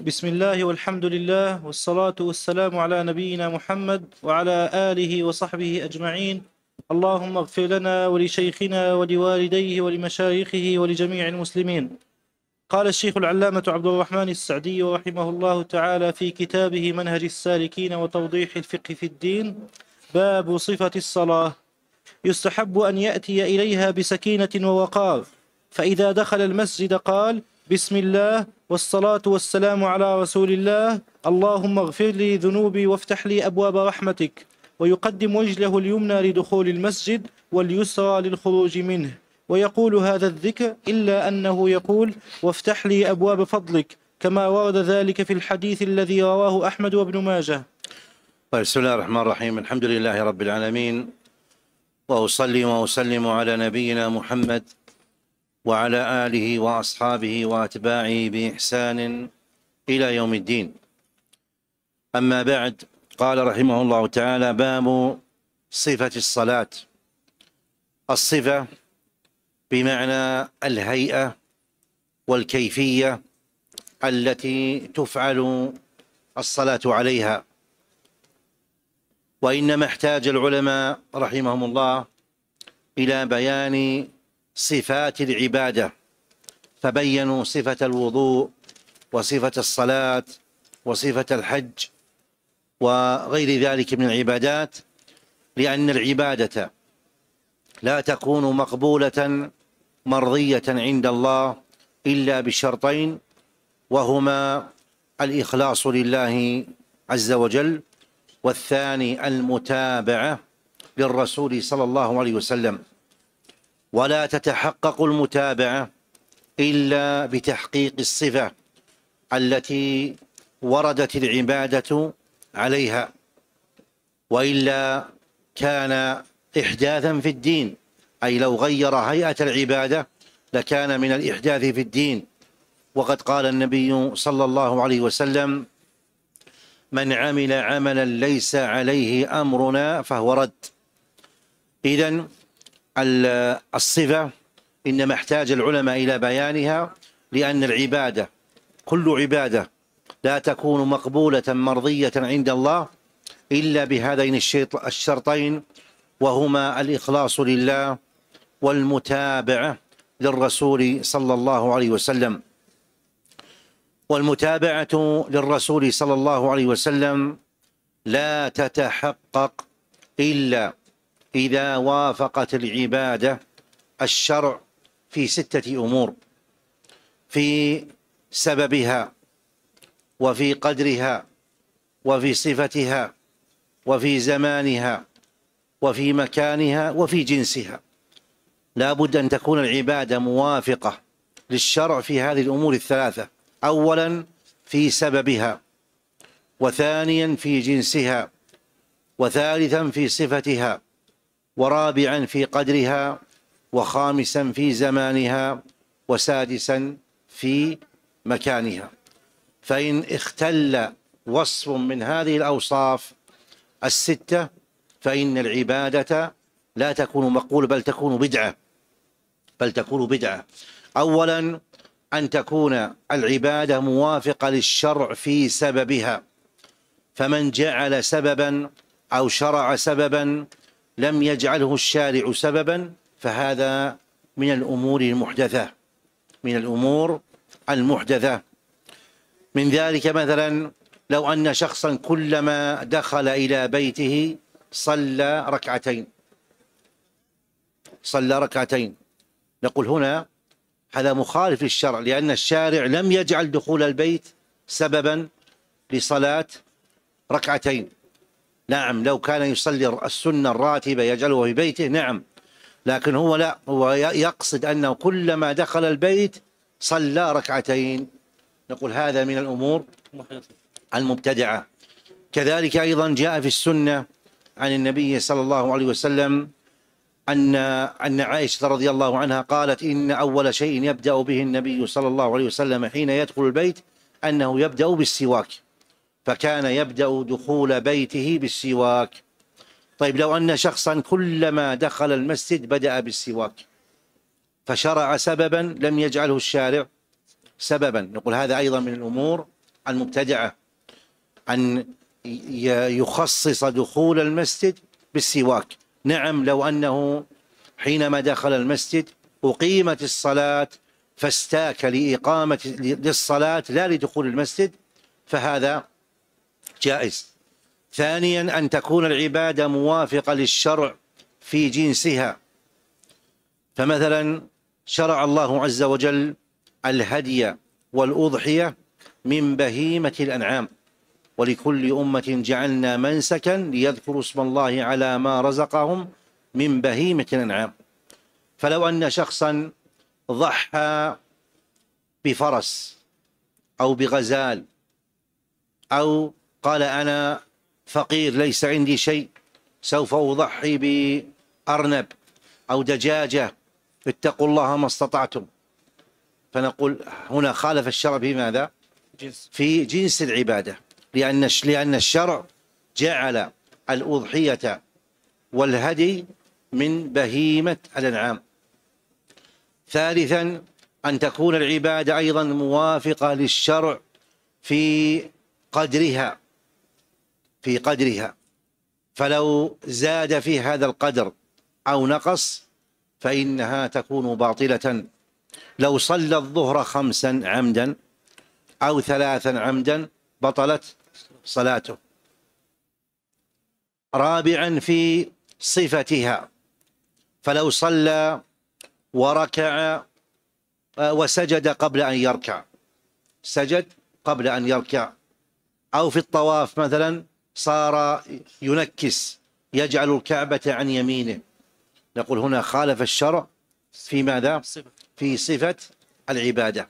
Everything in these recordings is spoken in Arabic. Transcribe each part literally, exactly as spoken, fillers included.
بسم الله والحمد لله والصلاة والسلام على نبينا محمد وعلى آله وصحبه أجمعين. اللهم اغفر لنا ولشيخنا ولوالديه ولمشايخه ولجميع المسلمين. قال الشيخ العلامة عبد الرحمن السعدي رحمه الله تعالى في كتابه منهج السالكين وتوضيح الفقه في الدين: باب صفة الصلاة. يستحب أن يأتي إليها بسكينة ووقار، فإذا دخل المسجد قال: بسم الله والصلاة والسلام على رسول الله، اللهم اغفر لي ذنوبي وافتح لي أبواب رحمتك، ويقدم رجله اليمنى لدخول المسجد واليسرى للخروج منه، ويقول هذا الذكر، إلا أنه يقول: وافتح لي أبواب فضلك، كما ورد ذلك في الحديث الذي رواه أحمد وابن ماجه. بسم الله الرحمن الرحيم. الحمد لله رب العالمين، وأصلي وأسلم على نبينا محمد وعلى آله وأصحابه وأتباعه بإحسان إلى يوم الدين. أما بعد، قال رحمه الله تعالى: باب صفة الصلاة. الصفة بمعنى الهيئة والكيفية التي تفعل الصلاة عليها. وإنما احتاج العلماء رحمهم الله إلى بيان صفات العبادة، فبينوا صفة الوضوء وصفة الصلاة وصفة الحج وغير ذلك من العبادات، لأن العبادة لا تكون مقبولة مرضية عند الله إلا بشرطين، وهما الإخلاص لله عز وجل، والثاني المتابعة للرسول صلى الله عليه وسلم. ولا تتحقق المتابعة إلا بتحقيق الصفة التي وردت العبادة عليها، وإلا كان إحداثا في الدين، أي لو غير هيئة العبادة لكان من الإحداث في الدين. وقد قال النبي صلى الله عليه وسلم: من عمل عملا ليس عليه أمرنا فهو رد. إذن الصفة إنما احتاج العلماء إلى بيانها، لأن العبادة كل عبادة لا تكون مقبولة مرضية عند الله إلا بهذين الشرطين، وهما الإخلاص لله والمتابعة للرسول صلى الله عليه وسلم. والمتابعة للرسول صلى الله عليه وسلم لا تتحقق إلا إذا وافقت العبادة الشرع في ستة أمور: في سببها، وفي قدرها، وفي صفتها، وفي زمانها، وفي مكانها، وفي جنسها. لا بد أن تكون العبادة موافقة للشرع في هذه الأمور الثلاثة: أولا في سببها، وثانيا في جنسها، وثالثا في صفتها، ورابعا في قدرها، وخامسا في زمانها، وسادسا في مكانها. فإن اختل وصف من هذه الأوصاف الستة فإن العبادة لا تكون مقبولة، بل تكون بدعة بل تكون بدعة. أولا أن تكون العبادة موافقة للشرع في سببها، فمن جعل سببا أو شرع سببا لم يجعله الشارع سببا فهذا من الأمور المحدثة من الأمور المحدثة من ذلك مثلا لو أن شخصا كلما دخل إلى بيته صلى ركعتين صلى ركعتين نقول هنا هذا مخالف للشرع، لأن الشارع لم يجعل دخول البيت سببا لصلاة ركعتين. نعم، لو كان يصلي السنة الراتبة يجعله في بيته نعم، لكن هو لا، هو يقصد أنه كلما دخل البيت صلى ركعتين. نقول هذا من الأمور المبتدعة. كذلك أيضا جاء في السنة عن النبي صلى الله عليه وسلم أن أن عائشة رضي الله عنها قالت: إن أول شيء يبدأ به النبي صلى الله عليه وسلم حين يدخل البيت أنه يبدأ بالسواك، فكان يبدأ دخول بيته بالسواك. طيب، لو أن شخصا كلما دخل المسجد بدأ بالسواك فشرع سببا لم يجعله الشارع سببا، نقول هذا أيضا من الأمور المبتدعة أن يخصص دخول المسجد بالسواك. نعم، لو أنه حينما دخل المسجد أقيمت الصلاة فاستاك لإقامة للصلاة لا لدخول المسجد فهذا جائز. ثانيا أن تكون العبادة موافقة للشرع في جنسها، فمثلا شرع الله عز وجل الهدي والأضحية من بهيمة الأنعام، ولكل أمة جعلنا منسكا ليذكروا اسم الله على ما رزقهم من بهيمة الأنعام. فلو أن شخصا ضحى بفرس أو بغزال أو قال أنا فقير ليس عندي شيء سوف أضحي بأرنب أو دجاجة اتقوا الله ما استطعتم، فنقول هنا خالف الشرع في ماذا؟ في جنس العبادة، لأن لأن الشرع جعل الأضحية والهدي من بهيمة الأنعام. ثالثا أن تكون العبادة أيضا موافقة للشرع في قدرها في قدرها فلو زاد في هذا القدر أو نقص فإنها تكون باطلة. لو صلى الظهر خمسا عمدا أو ثلاثا عمدا بطلت صلاته. رابعا في صفتها، فلو صلى وركع وسجد قبل أن يركع سجد قبل أن يركع، أو في الطواف مثلا صار ينكس يجعل الكعبة عن يمينه، نقول هنا خالف الشرع في ماذا؟ في صفة العبادة.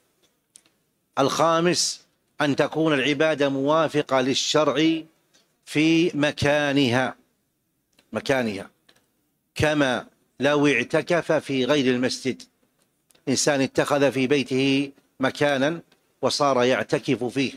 الخامس أن تكون العبادة موافقة للشرع في مكانها مكانها كما لو اعتكف في غير المسجد، إنسان اتخذ في بيته مكانا وصار يعتكف فيه،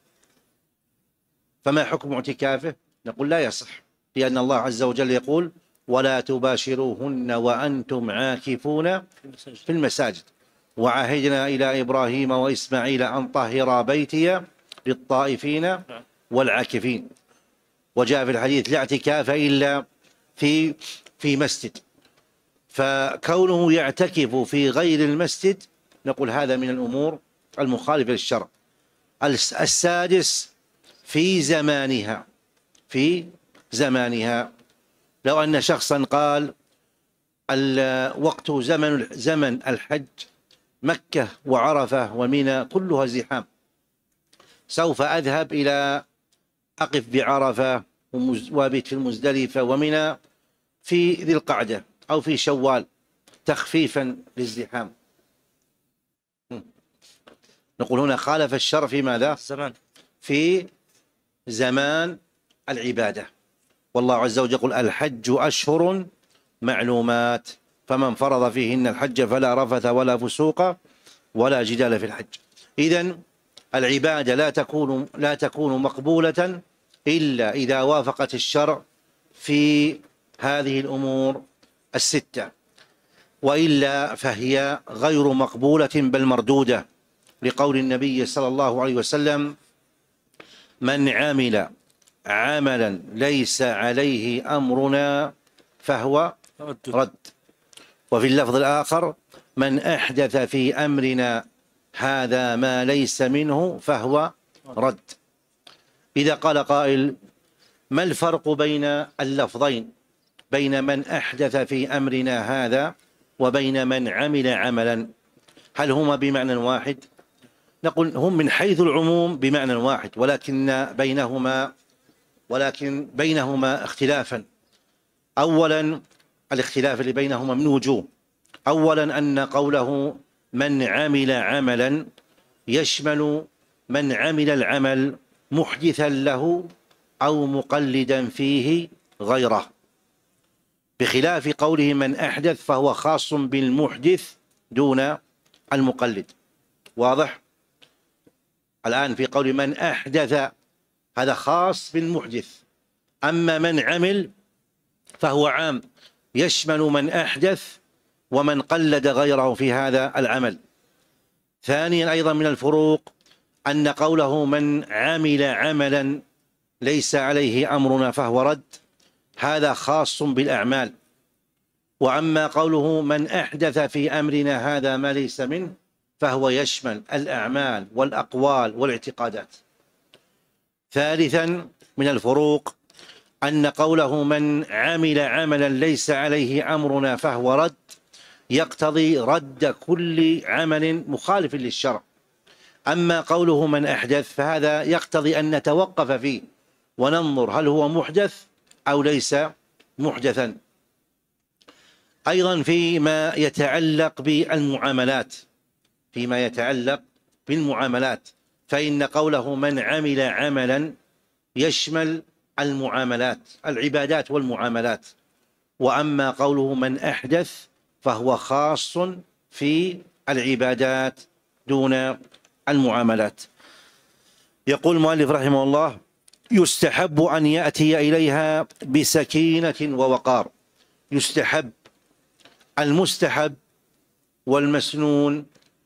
فما حكم اعتكافه؟ نقول لا يصح، لأن الله عز وجل يقول ولا تباشروهن وأنتم عاكفون في المساجد، وعهدنا إلى إبراهيم وإسماعيل أن طهرا بيتي للطائفين والعاكفين. وجاء في الحديث لا اعتكاف إلا في في مسجد، فكونه يعتكف في غير المسجد نقول هذا من الأمور المخالفة للشرع. السادس في زمانها في زمانها لو أن شخصا قال وقت زمن زمن الحج مكة وعرفة ومنى كلها زحام، سوف أذهب إلى أقف بعرفة وابت في المزدلفة ومنى في ذي القعدة أو في شوال تخفيفا للزحام، نقول هنا خالف الشرع في ماذا؟ زمان في زمان العبادة. والله عز وجل يقول الحج أشهر معلومات فمن فرض فيهن الحج فلا رفث ولا فسوق ولا جدال في الحج. إذن العبادة لا تكون لا تكون مقبولة إلا إذا وافقت الشرع في هذه الأمور الستة، وإلا فهي غير مقبولة بل مردودة، لقول النبي صلى الله عليه وسلم من عمل عملا ليس عليه أمرنا فهو رد. وفي اللفظ الآخر من أحدث في أمرنا هذا ما ليس منه فهو رد. إذا قال قائل ما الفرق بين اللفظين، بين من أحدث في أمرنا هذا وبين من عمل عملا، هل هما بمعنى واحد؟ نقول هم من حيث العموم بمعنى واحد، ولكن بينهما ولكن بينهما اختلافا. أولا الاختلاف اللي بينهما من وجوه. أولا أن قوله من عمل عملا يشمل من عمل العمل محدثا له أو مقلدا فيه غيره، بخلاف قوله من أحدث فهو خاص بالمحدث دون المقلد. واضح؟ الآن في قول من أحدث هذا خاص بالمحدث، أما من عمل فهو عام يشمل من أحدث ومن قلد غيره في هذا العمل. ثانيا أيضا من الفروق أن قوله من عمل عملا ليس عليه أمرنا فهو رد، هذا خاص بالأعمال. وأما قوله من أحدث في أمرنا هذا ما ليس منه فهو يشمل الأعمال والأقوال والاعتقادات. ثالثا من الفروق أن قوله من عمل عملا ليس عليه أمرنا فهو رد يقتضي رد كل عمل مخالف للشرع. أما قوله من أحدث فهذا يقتضي أن نتوقف فيه وننظر هل هو محدث أو ليس محدثا. أيضا فيما يتعلق بالمعاملات فيما يتعلق بالمعاملات فإن قوله من عمل عملا يشمل المعاملات العبادات والمعاملات، وأما قوله من أحدث فهو خاص في العبادات دون المعاملات. يقول المؤلف رحمه الله: يستحب أن يأتي إليها بسكينة ووقار. يستحب، المستحب والمسنون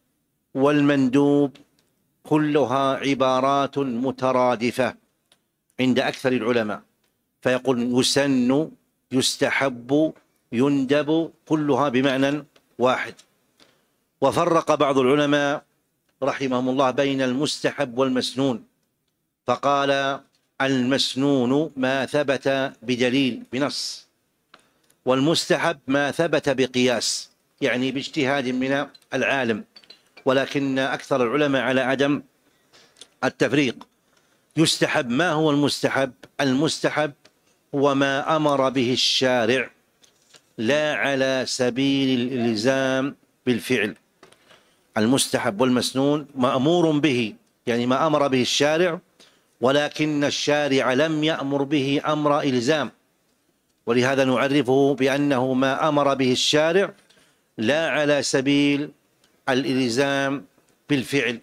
والمندوب كلها عبارات مترادفة عند أكثر العلماء، فيقول يسن، يستحب، يندب، كلها بمعنى واحد. وفرق بعض العلماء رحمهم الله بين المستحب والمسنون، فقال المسنون ما ثبت بدليل بنص، والمستحب ما ثبت بقياس يعني باجتهاد من العالم، ولكن أكثر العلماء على عدم التفريق. يستحب، ما هو المستحب؟ المستحب هو ما أمر به الشارع لا على سبيل الإلزام بالفعل. المستحب والمسنون مأمور به، يعني ما أمر به الشارع ولكن الشارع لم يأمر به أمر إلزام، ولهذا نعرفه بأنه ما أمر به الشارع لا على سبيل الإلزام بالفعل،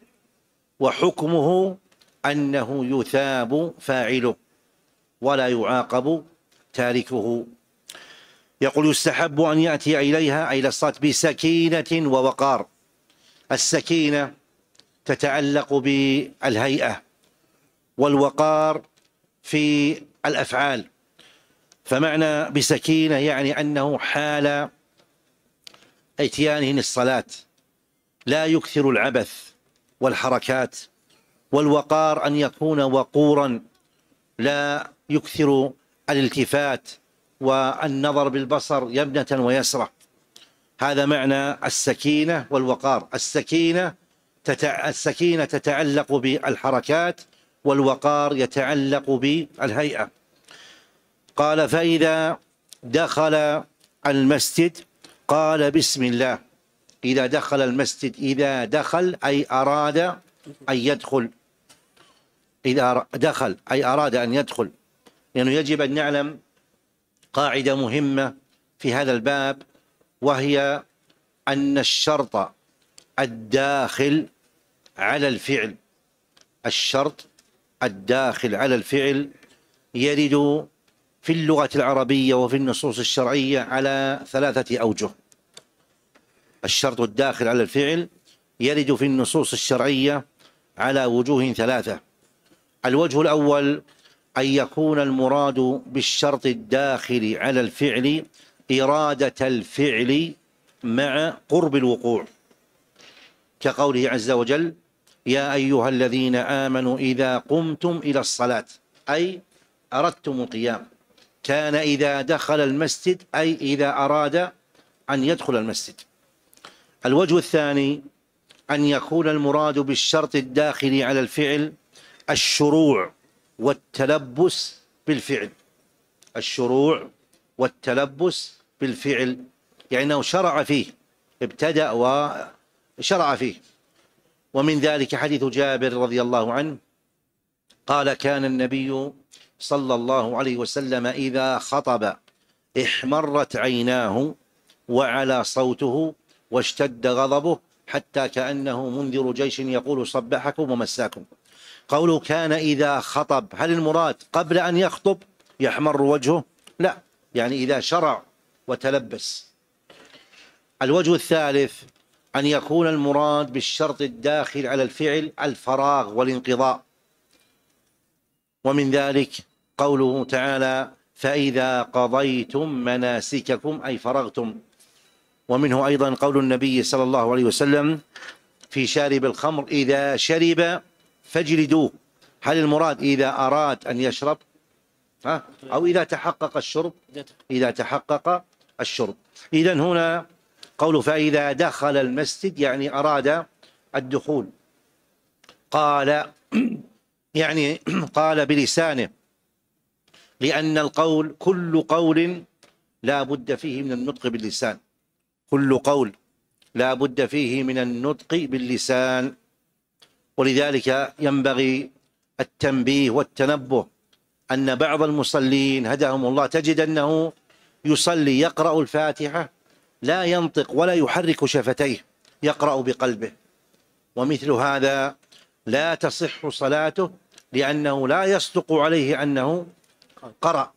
وحكمه أنه يثاب فاعله ولا يعاقب تاركه. يقول يستحب أن يأتي إليها أي إلى الصلاة بسكينة ووقار. السكينة تتعلق بالهيئة، والوقار في الأفعال. فمعنى بسكينة يعني أنه حال اتيانه للصلاة لا يكثر العبث والحركات، والوقار أن يكون وقورا لا يكثر الالتفات والنظر بالبصر يمنة ويسرة. هذا معنى السكينة والوقار. السكينة تتع... السكينة تتعلق بالحركات، والوقار يتعلق بالهيئة. قال فإذا دخل المسجد قال بسم الله. إذا دخل المسجد، إذا دخل أي أراد أن يدخل، إذا دخل أي أراد أن يدخل، لأنه يجب أن نعلم قاعدة مهمة في هذا الباب، وهي أن الشرط الداخل على الفعل الشرط الداخل على الفعل يرد في اللغة العربية وفي النصوص الشرعية على ثلاثة أوجه. الشرط الداخل على الفعل يرد في النصوص الشرعية على وجوه ثلاثة. الوجه الأول أن يكون المراد بالشرط الداخل على الفعل إرادة الفعل مع قرب الوقوع، كقوله عز وجل: يا أيها الذين آمنوا إذا قمتم إلى الصلاة، أي أردتم القيام. كان إذا دخل المسجد أي إذا أراد أن يدخل المسجد. الوجه الثاني أن يكون المراد بالشرط الداخل على الفعل الشروع والتلبس بالفعل الشروع والتلبس بالفعل، يعني أنه شرع فيه، ابتدأ وشرع فيه. ومن ذلك حديث جابر رضي الله عنه قال: كان النبي صلى الله عليه وسلم إذا خطب احمرت عيناه وعلى صوته واشتد غضبه حتى كأنه منذر جيش يقول صبحكم ومساكم. قوله كان إذا خطب، هل المراد قبل أن يخطب يحمر وجهه؟ لا، يعني إذا شرع وتلبس. الوجه الثالث أن يكون المراد بالشرط الداخل على الفعل الفراغ والانقضاء، ومن ذلك قوله تعالى فإذا قضيتم مناسككم أي فرغتم. ومنه أيضا قول النبي صلى الله عليه وسلم في شارب الخمر إذا شرب فاجلدوه. هل المراد إذا أراد أن يشرب ها؟ أو إذا تحقق الشرب؟ إذا تحقق الشرب. إذن هنا قول فإذا دخل المسجد يعني أراد الدخول، قال يعني قال بلسانه، لأن القول كل قول لا بد فيه من النطق باللسان، كل قول لا بد فيه من النطق باللسان. ولذلك ينبغي التنبيه والتنبه أن بعض المصلين هداهم الله تجد أنه يصلي يقرأ الفاتحة لا ينطق ولا يحرك شفتيه، يقرأ بقلبه، ومثل هذا لا تصح صلاته لأنه لا يصدق عليه أنه قرأ.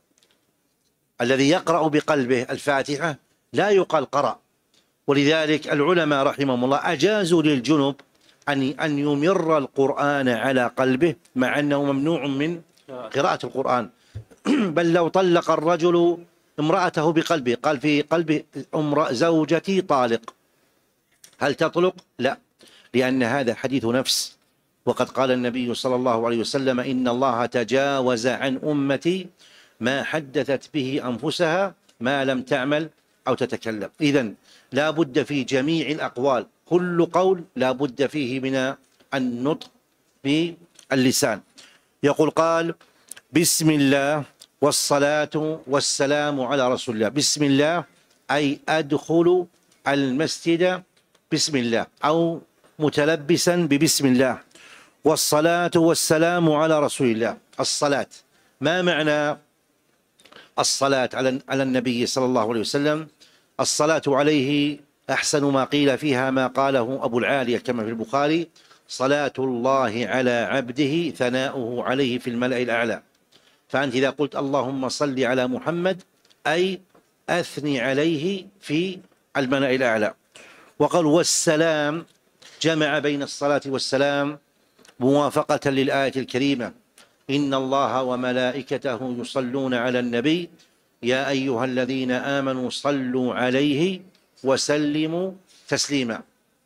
الذي يقرأ بقلبه الفاتحة لا يقال قرأ. ولذلك العلماء رحمهم الله أجازوا للجنب أن أن يمر القرآن على قلبه مع أنه ممنوع من قراءة القرآن. بل لو طلق الرجل امرأته بقلبه، قال في قلبه امرأة زوجتي طالق، هل تطلق؟ لا، لأن هذا حديث نفس. وقد قال النبي صلى الله عليه وسلم إن الله تجاوز عن أمتي ما حدثت به أنفسها ما لم تعمل أو تتكلم. إذن لا بد في جميع الأقوال كل قول لا بد فيه من النطق باللسان. يقول قال بسم الله والصلاة والسلام على رسول الله. بسم الله أي أدخل المسجد بسم الله أو متلبسا ببسم الله، والصلاة والسلام على رسول الله. الصلاة، ما معنى الصلاة على النبي صلى الله عليه وسلم؟ الصلاة عليه أحسن ما قيل فيها ما قاله أبو العالية كما في البخاري صلاة الله على عبده ثناؤه عليه في الملأ الأعلى. فأنت إذا قلت اللهم صل على محمد أي أثني عليه في الملأ الأعلى. وقال والسلام جمع بين الصلاة والسلام موافقة للآية الكريمة إن الله وملائكته يصلون على النبي يا أيها الذين آمنوا صلوا عليه وسلموا تسليما.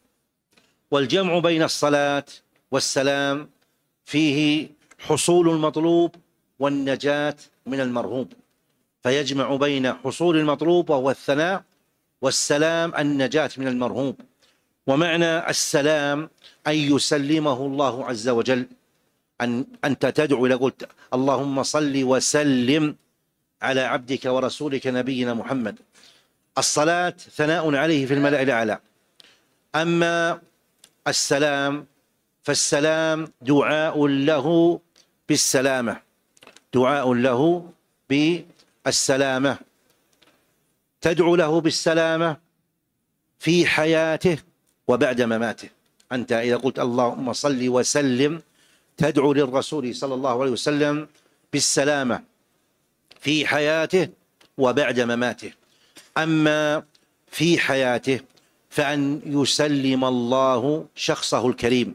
والجمع بين الصلاة والسلام فيه حصول المطلوب والنجاة من المرهوب، فيجمع بين حصول المطلوب وهو الثناء والسلام النجاة من المرهوب. ومعنى السلام أن يسلمه الله عز وجل، أن أنت تدعو إلى قلت اللهم صل وسلم على عبدك ورسولك نبينا محمد. الصلاة ثناء عليه في الملأ الأعلى. أما السلام فالسلام دعاء له بالسلامة، دعاء له بالسلامة، تدعو له بالسلامة في حياته وبعد مماته. أنت إذا قلت اللهم صل وسلم تدعو للرسول صلى الله عليه وسلم بالسلامة في حياته وبعد مماته. أما في حياته فأن يسلم الله شخصه الكريم،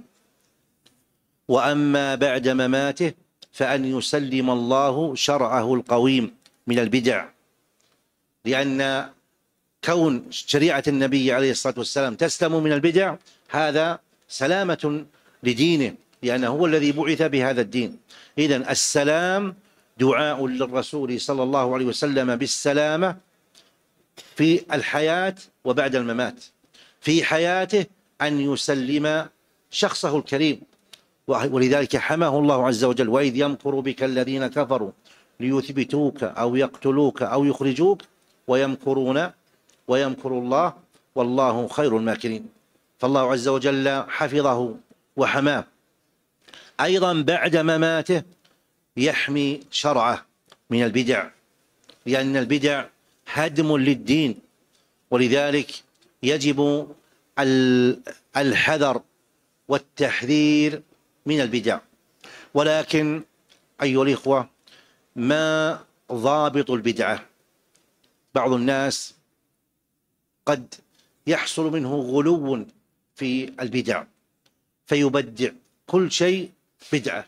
وأما بعد مماته فأن يسلم الله شرعه القويم من البدع، لأن كون شريعة النبي عليه الصلاة والسلام تسلم من البدع هذا سلامة لدينه، لأنه هو الذي بعث بهذا الدين. إذن السلام دعاء للرسول صلى الله عليه وسلم بالسلامة في الحياة وبعد الممات. في حياته أن يسلم شخصه الكريم، ولذلك حماه الله عز وجل وإذ يمكر بك الذين كفروا ليثبتوك أو يقتلوك أو يخرجوك ويمكرون ويمكر الله والله خير الماكرين. فالله عز وجل حفظه وحماه. أيضا بعد مماته يحمي شرعه من البدع، لأن البدع هدم للدين، ولذلك يجب الحذر والتحذير من البدع. ولكن أيها الإخوة ما ضابط البدعة؟ بعض الناس قد يحصل منه غلو في البدع فيبدع كل شيء بدعة،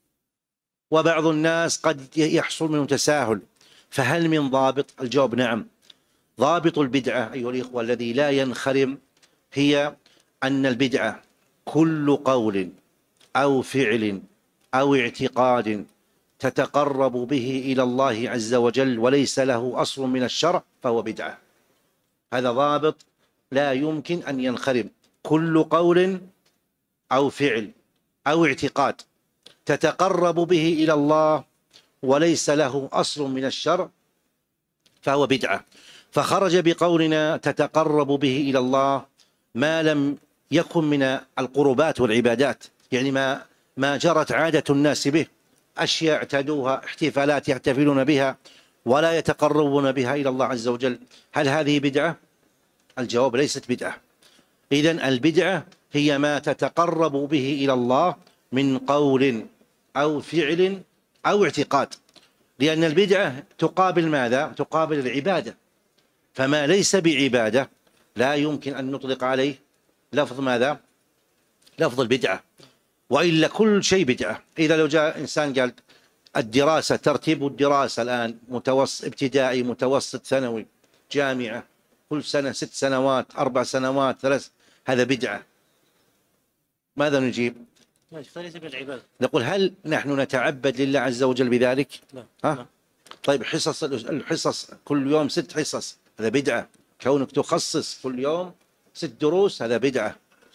وبعض الناس قد يحصل منه تساهل. فهل من ضابط؟ الجواب نعم. ضابط البدعة أيها الإخوة الذي لا ينخرم هي أن البدعة كل قول أو فعل أو اعتقاد تتقرب به إلى الله عز وجل وليس له أصل من الشرع فهو بدعة. هذا ضابط لا يمكن أن ينخرم. كل قول أو فعل أو اعتقاد تتقرب به إلى الله وليس له أصل من الشرع فهو بدعة. فخرج بقولنا تتقرب به إلى الله ما لم يكن من القربات والعبادات، يعني ما ما جرت عادة الناس به، أشياء اعتادوها، احتفالات يحتفلون بها ولا يتقربون بها إلى الله عز وجل. هل هذه بدعة؟ الجواب ليست بدعة. إذن البدعة هي ما تتقرب به إلى الله من قول أو فعل أو اعتقاد، لأن البدعة تقابل ماذا؟ تقابل العبادة، فما ليس بعبادة لا يمكن أن نطلق عليه لفظ ماذا؟ لفظ البدعة، وإلا كل شيء بدعة. إذا لو جاء إنسان قال الدراسة، ترتيب الدراسة الآن متوسط، ابتدائي، متوسط، ثانوي، جامعة، كل سنة ست سنوات، أربع سنوات، ثلاث، هذا بدعة. ماذا نجيب؟ نقول هل نحن نتعبد لله عز وجل بذلك؟ لا. ها؟ لا. طيب حصص، الحصص كل يوم ست حصص، هذا بدعة. كونك تخصص كل يوم ست دروس هذا بدعة.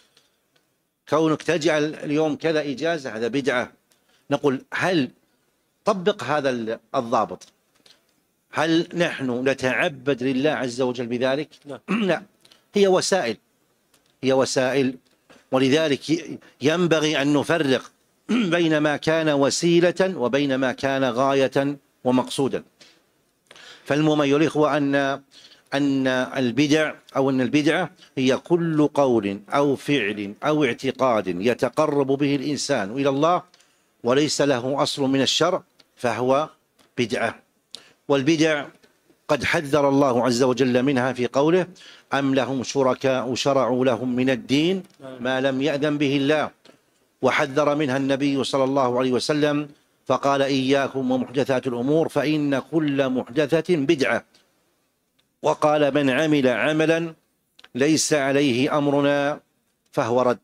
كونك تجعل اليوم كذا إجازة هذا بدعة. نقول هل طبق هذا الضابط؟ هل نحن نتعبد لله عز وجل بذلك؟ لا. لا، هي وسائل، هي وسائل. ولذلك ينبغي أن نفرق بين ما كان وسيلة وبين ما كان غاية ومقصودا. فالمهم أيها الإخوة أن أن البدع أو أن البدعة هي كل قول أو فعل أو اعتقاد يتقرب به الإنسان إلى الله وليس له أصل من الشرع فهو بدعة. والبدع قد حذر الله عز وجل منها في قوله أم لهم شركاء شرعوا لهم من الدين ما لم يأذن به الله، وحذر منها النبي صلى الله عليه وسلم فقال إياكم ومحدثات الأمور فإن كل محدثة بدعة، وقال من عمل عملا ليس عليه أمرنا فهو رد.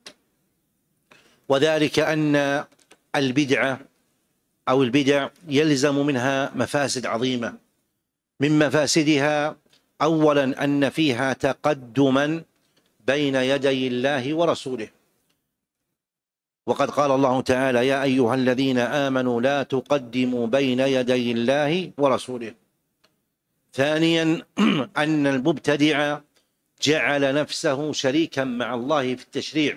وذلك أن البدعة أو البدع يلزم منها مفاسد عظيمة. من مفاسدها أولا أن فيها تقدما بين يدي الله ورسوله، وقد قال الله تعالى يا أيها الذين آمنوا لا تقدموا بين يدي الله ورسوله. ثانيا أن المبتدع جعل نفسه شريكا مع الله في التشريع،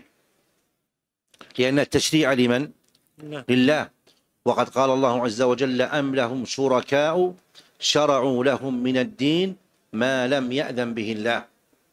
لأن التشريع لمن؟ لله. وقد قال الله عز وجل أم لهم شركاء شرعوا لهم من الدين ما لم يأذن به الله.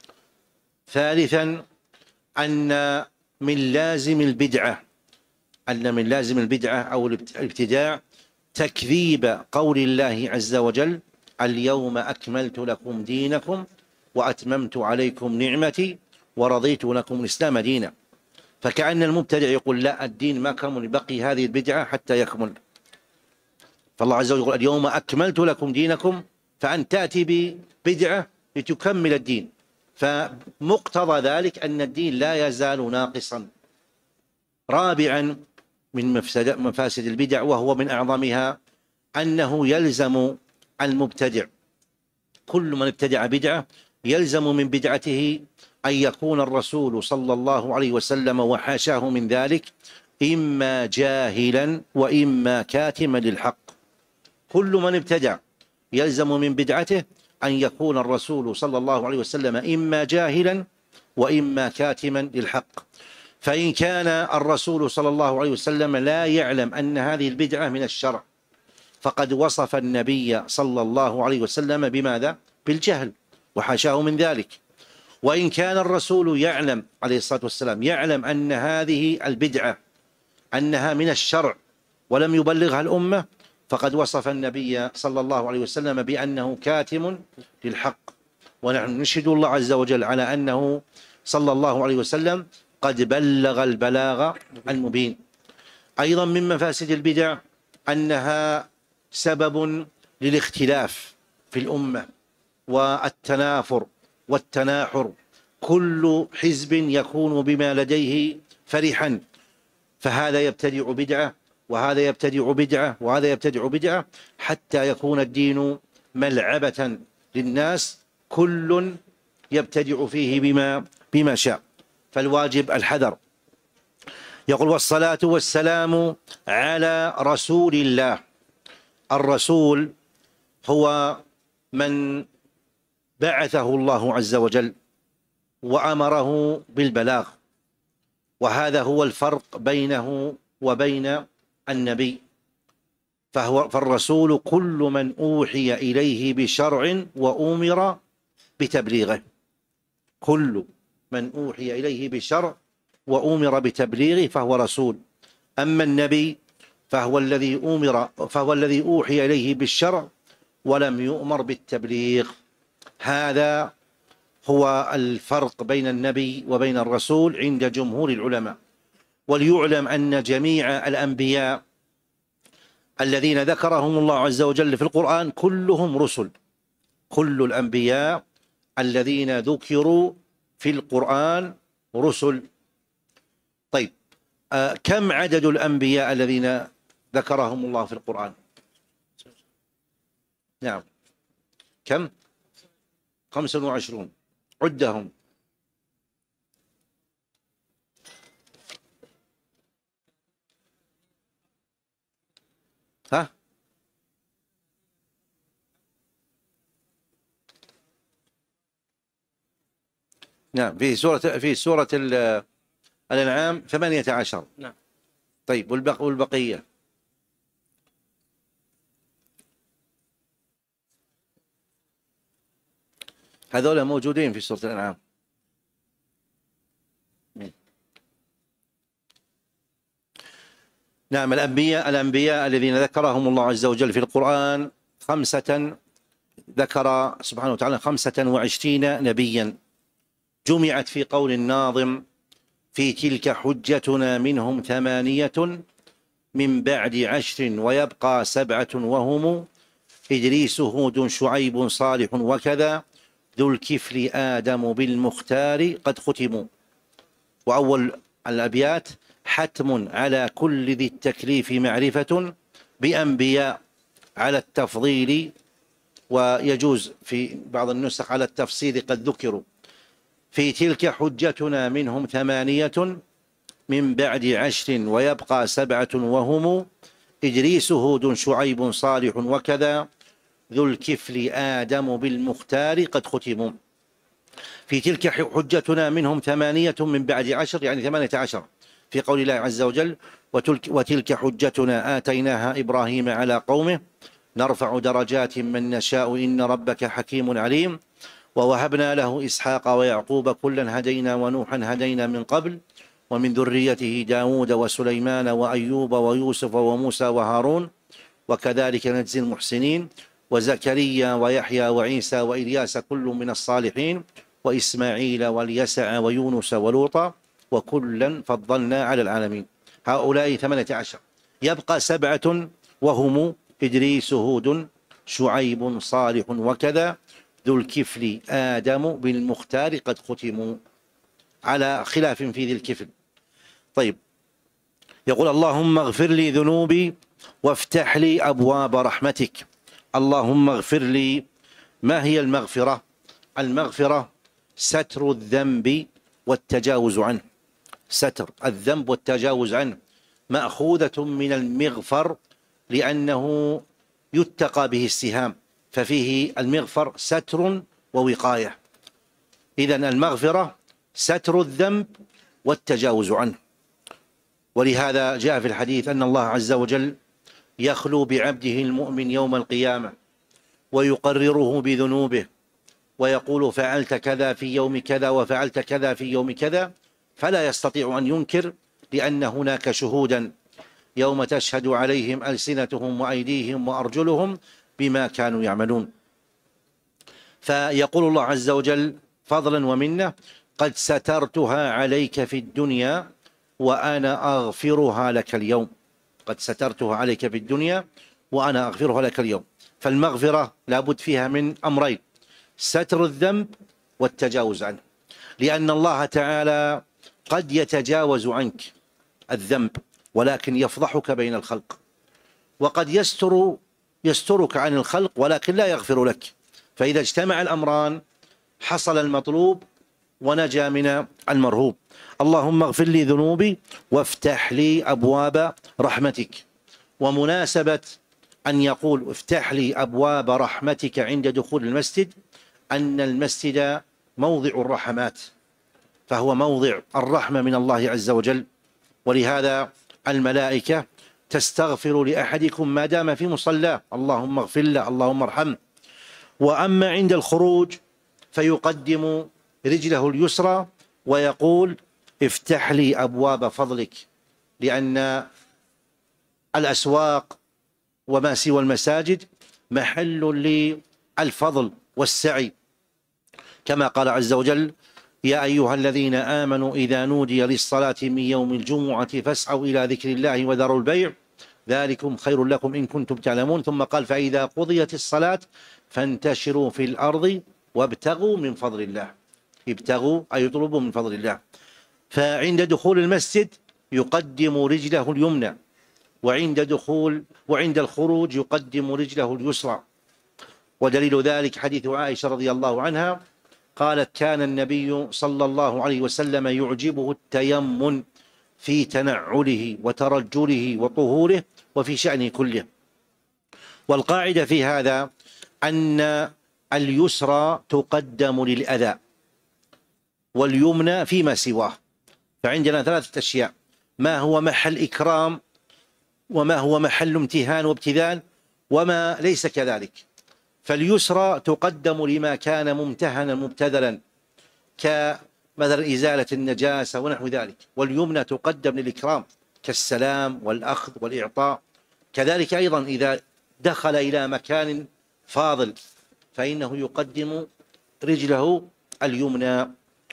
ثالثا أن من لازم البدعة أن من لازم البدعة أو الابتداع تكذيب قول الله عز وجل اليوم أكملت لكم دينكم وأتممت عليكم نعمتي ورضيت لكم الإسلام دينا. فكأن المبتدع يقول لا، الدين ما كمل، بقي هذه البدعة حتى يكمل. فالله عز وجل يقول اليوم أكملت لكم دينكم، فأن تأتي ببدعة لتكمل الدين، فمقتضى ذلك أن الدين لا يزال ناقصا. رابعا من مفاسد البدع وهو من أعظمها أنه يلزم المبتدع، كل من ابتدع بدعة يلزم من بدعته أن يكون الرسول صلى الله عليه وسلم وحاشاه من ذلك إما جاهلا وإما كاتما للحق. كل من ابتدع يلزم من بدعته أن يكون الرسول صلى الله عليه وسلم إما جاهلا وإما كاتما للحق. فإن كان الرسول صلى الله عليه وسلم لا يعلم أن هذه البدعة من الشرع فقد وصف النبي صلى الله عليه وسلم بماذا؟ بالجهل، وحاشاه من ذلك. وإن كان الرسول يعلم عليه الصلاة والسلام يعلم أن هذه البدعة أنها من الشرع ولم يبلغها الأمة فقد وصف النبي صلى الله عليه وسلم بأنه كاتم للحق. ونحن نشهد الله عز وجل على أنه صلى الله عليه وسلم قد بلغ البلاغ المبين. أيضا من مفاسد البدع أنها سبب للاختلاف في الأمة والتنافر والتناحر، كل حزب يكون بما لديه فرحا، فهذا يبتدع بدعة وهذا يبتدع بدعة وهذا يبتدع بدعة، حتى يكون الدين ملعبة للناس كل يبتدع فيه بما بما شاء. فالواجب الحذر. يقول: والصلاة والسلام على رسول الله. الرسول هو من بعثه الله عز وجل وأمره بالبلاغ، وهذا هو الفرق بينه وبين النبي. فهو فالرسول كل من أوحي إليه بشرع وأمر بتبليغه، كل من أوحي إليه بشرع وأمر بتبليغه فهو رسول. أما النبي فهو الذي أمر فهو الذي أوحي إليه بالشرع ولم يؤمر بالتبليغ. هذا هو الفرق بين النبي وبين الرسول عند جمهور العلماء. وليعلم أن جميع الأنبياء الذين ذكرهم الله عز وجل في القرآن كلهم رسل، كل الأنبياء الذين ذكروا في القرآن رسل. طيب، آه كم عدد الأنبياء الذين ذكرهم الله في القرآن؟ نعم، كم؟ خمسة وعشرون. عدهم. ها؟ نعم، في سورة في سورة الأنعام ثمانية عشر. نعم. طيب، والبق والبقية؟ هذول موجودين في سورة الأنعام. نعم، الأنبياء الأنبياء الذين ذكرهم الله عز وجل في القرآن خمسة، ذكر سبحانه وتعالى خمسة وعشرين نبيا، جمعت في قول الناظم: في تلك حجتنا منهم ثمانية من بعد عشر ويبقى سبعة وهم إدريس هود شعيب صالح وكذا ذو الكفل آدم بالمختار قد ختموا. وأول الأبيات: حتم على كل ذي التكليف معرفة بأنبياء على التفضيل، ويجوز في بعض النسخ على التفصيل قد ذكروا. في تلك حجتنا منهم ثمانية من بعد عشر ويبقى سبعة وهم إدريس هود شعيب صالح وكذا ذو الكفل آدم بالمختار قد ختموا. في تلك حجتنا منهم ثمانية من بعد عشر، يعني ثمانية عشر، في قول الله عز وجل: وتلك, وتلك حجتنا آتيناها إبراهيم على قومه نرفع درجات من نشاء إن ربك حكيم عليم. ووهبنا له إسحاق ويعقوب كلا هدينا ونوحا هدينا من قبل ومن ذريته داود وسليمان وأيوب ويوسف وموسى وهارون وكذلك نجزي المحسنين. وزكريا ويحيى وعيسى وإلياس كل من الصالحين وإسماعيل واليسع ويونس ولوطا وكلا فضلنا على العالمين. هؤلاء ثمانية عشر. يبقى سبعة وهم إدريس هود شعيب صالح وكذا ذو الكفل آدم بالمختار قد ختموا، على خلاف في ذي الكفل. طيب، يقول: اللهم اغفر لي ذنوبي وافتح لي أبواب رحمتك. اللهم اغفر لي. ما هي المغفرة؟ المغفرة ستر الذنب والتجاوز عنه. ستر الذنب والتجاوز عنه مأخوذة من المغفر، لأنه يتقى به السهام، ففيه المغفر ستر ووقاية. إذن المغفرة ستر الذنب والتجاوز عنه. ولهذا جاء في الحديث أن الله عز وجل يخلو بعبده المؤمن يوم القيامة ويقرره بذنوبه ويقول: فعلت كذا في يوم كذا وفعلت كذا في يوم كذا، فلا يستطيع أن ينكر، لأن هناك شهودا يوم تشهد عليهم ألسنتهم وأيديهم وأرجلهم بما كانوا يعملون. فيقول الله عز وجل فضلا ومنه: قد سترتها عليك في الدنيا وأنا أغفرها لك اليوم. قد سترتها عليك في الدنيا وأنا أغفرها لك اليوم. فالمغفرة لابد فيها من أمرين: ستر الذنب والتجاوز عنه، لأن الله تعالى قد يتجاوز عنك الذنب ولكن يفضحك بين الخلق، وقد يستر يسترك عن الخلق ولكن لا يغفر لك. فإذا اجتمع الأمران حصل المطلوب ونجا من المرهوب. اللهم اغفر لي ذنوبي وافتح لي أبواب رحمتك. ومناسبة أن يقول افتح لي أبواب رحمتك عند دخول المسجد أن المسجد موضع الرحمات، فهو موضع الرحمة من الله عز وجل، ولهذا الملائكة تستغفر لأحدكم ما دام في مصلاه: اللهم اغفر له، اللهم ارحمه. وأما عند الخروج فيقدم رجله اليسرى ويقول افتح لي أبواب فضلك، لأن الأسواق وما سوى المساجد محل للفضل والسعي، كما قال عز وجل: يا أيها الذين آمنوا إذا نودي للصلاة من يوم الجمعة فاسعوا إلى ذكر الله وذروا البيع ذلكم خير لكم إن كنتم تعلمون. ثم قال: فإذا قضيت الصلاة فانتشروا في الأرض وابتغوا من فضل الله. ابتغوا أي يطلبوا من فضل الله. فعند دخول المسجد يقدم رجله اليمنى، وعند دخول وعند الخروج يقدم رجله اليسرى. ودليل ذلك حديث عائشة رضي الله عنها قالت: كان النبي صلى الله عليه وسلم يعجبه التيمن في تنعله وترجله وطهوره وفي شأنه كله. والقاعدة في هذا أن اليسرى تقدم للأذى واليمنى فيما سواه. فعندنا ثلاثة أشياء: ما هو محل إكرام، وما هو محل امتهان وابتذال، وما ليس كذلك. فاليسرى تقدم لما كان ممتهنا مبتذلا كمثلا إزالة النجاسة ونحو ذلك، واليمنى تقدم للإكرام كالسلام والأخذ والإعطاء. كذلك أيضا إذا دخل إلى مكان فاضل فإنه يقدم رجله اليمنى.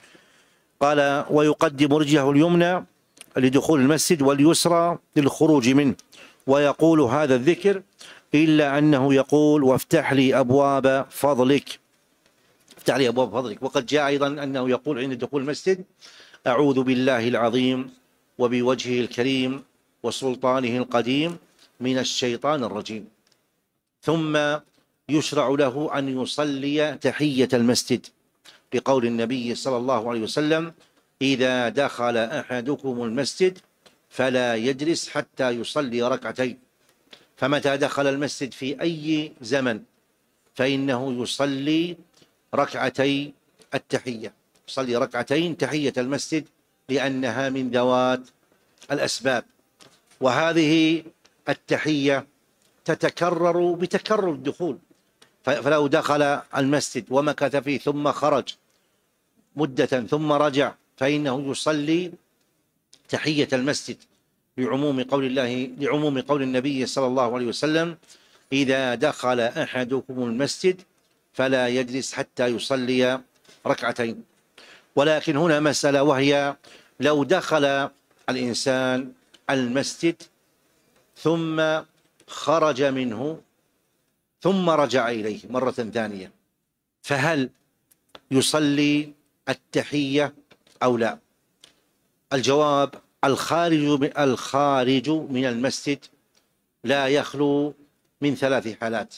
قال: ويقدم رجله اليمنى لدخول المسجد واليسرى للخروج منه. ويقول هذا الذكر إلا أنه يقول: وافتح لي أبواب فضلك. افتح لي أبواب فضلك. وقد جاء أيضا أنه يقول عند دخول المسجد: أعوذ بالله العظيم وبوجهه الكريم وسلطانه القديم من الشيطان الرجيم. ثم يشرع له أن يصلي تحية المسجد بقول النبي صلى الله عليه وسلم: إذا دخل أحدكم المسجد فلا يجلس حتى يصلي ركعتين. فمتى دخل المسجد في أي زمن فإنه يصلي ركعتي التحية، يصلي ركعتين تحية المسجد، لأنها من ذوات الأسباب. وهذه التحية تتكرر بتكرر الدخول، فلو دخل المسجد ومكث فيه ثم خرج مدة ثم رجع فإنه يصلي تحية المسجد لعموم قول الله لعموم قول النبي صلى الله عليه وسلم: إذا دخل أحدكم المسجد فلا يجلس حتى يصلي ركعتين. ولكن هنا مسألة، وهي لو دخل الإنسان المسجد ثم خرج منه ثم رجع إليه مرة ثانية، فهل يصلي التحية أو لا؟ الجواب: الخارج الخارج من المسجد لا يخلو من ثلاث حالات.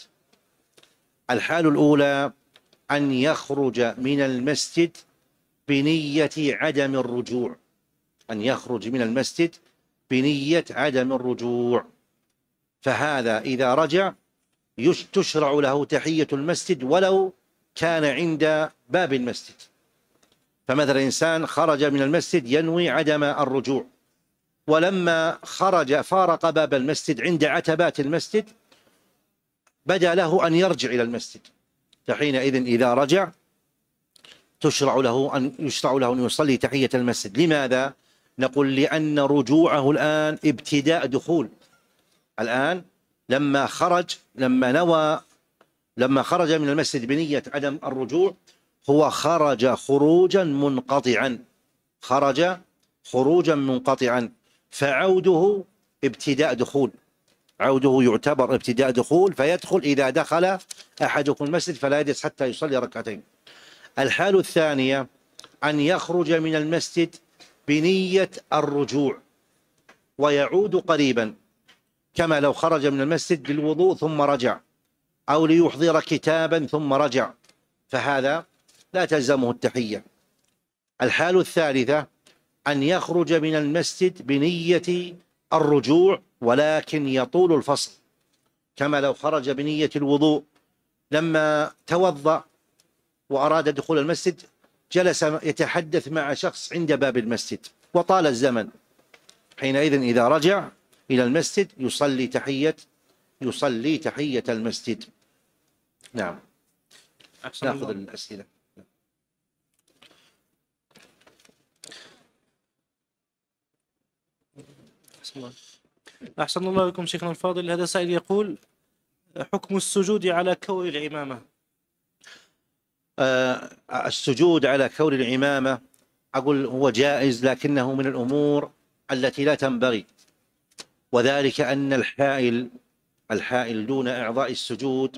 الحال الأولى أن يخرج من المسجد بنية عدم الرجوع، أن يخرج من المسجد بنية عدم الرجوع، فهذا إذا رجع تشرع له تحية المسجد ولو كان عند باب المسجد. فمثلا إنسان خرج من المسجد ينوي عدم الرجوع، ولما خرج فارق باب المسجد عند عتبات المسجد بدا له أن يرجع إلى المسجد، فحينئذ إذا رجع تشرع له أن يشرع له أن يصلي تحية المسجد. لماذا؟ نقول: لأن رجوعه الآن ابتداء دخول. الآن لما خرج، لما نوى لما خرج من المسجد بنية عدم الرجوع هو خرج خروجا منقطعا، خرج خروجا منقطعا، فعوده ابتداء دخول، عوده يعتبر ابتداء دخول، فيدخل إذا دخل أحدكم المسجد فلا يجلس حتى يصلي ركعتين. الحال الثانية أن يخرج من المسجد بنية الرجوع ويعود قريبا، كما لو خرج من المسجد للوضوء ثم رجع، أو ليحضر كتابا ثم رجع، فهذا لا تلزمه التحية. الحال الثالثة أن يخرج من المسجد بنية الرجوع ولكن يطول الفصل، كما لو خرج بنية الوضوء، لما توضأ وأراد دخول المسجد جلس يتحدث مع شخص عند باب المسجد وطال الزمن، حينئذ إذا رجع إلى المسجد يصلي تحية يصلي تحية المسجد. نعم. نأخذ الأسئلة. أحسن الله لكم شيخنا الفاضل. هذا سائل يقول: حكم السجود على كور العمامة؟ آه السجود على كور العمامة أقول هو جائز، لكنه من الأمور التي لا تنبغي، وذلك أن الحائل الحائل دون إعضاء السجود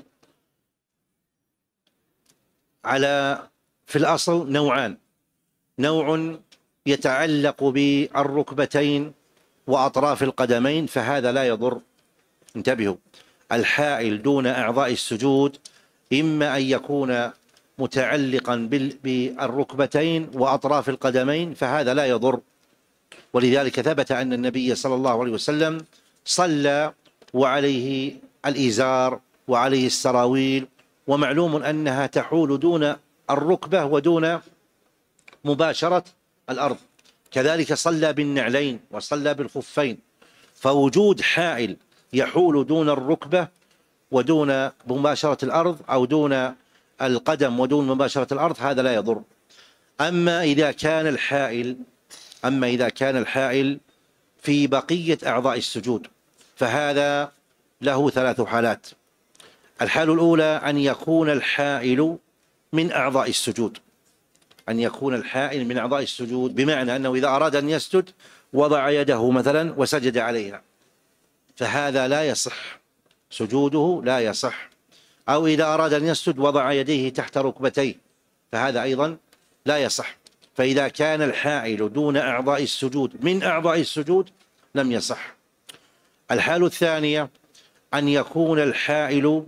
على في الأصل نوعان: نوع يتعلق بالركبتين وأطراف القدمين، فهذا لا يضر. انتبهوا، الحائل دون أعضاء السجود إما أن يكون متعلقا بالركبتين وأطراف القدمين، فهذا لا يضر، ولذلك ثبت أن النبي صلى الله عليه وسلم صلى وعليه الإزار وعليه السراويل، ومعلوم أنها تحول دون الركبة ودون مباشرة الأرض. كذلك صلى بالنعلين وصلى بالخفين، فوجود حائل يحول دون الركبة ودون مباشرة الأرض أو دون القدم ودون مباشرة الأرض هذا لا يضر. أما إذا كان الحائل أما إذا كان الحائل في بقية أعضاء السجود فهذا له ثلاث حالات. الحال الأولى أن يكون الحائل من أعضاء السجود أن يكون الحائل من أعضاء السجود بمعنى أنه إذا أراد أن يسجد وضع يده مثلا وسجد عليها، فهذا لا يصح، سجوده لا يصح. أو إذا أراد أن يسجد وضع يديه تحت ركبتيه، فهذا أيضا لا يصح. فإذا كان الحائل دون أعضاء السجود من أعضاء السجود لم يصح. الحال الثانية أن يكون الحائل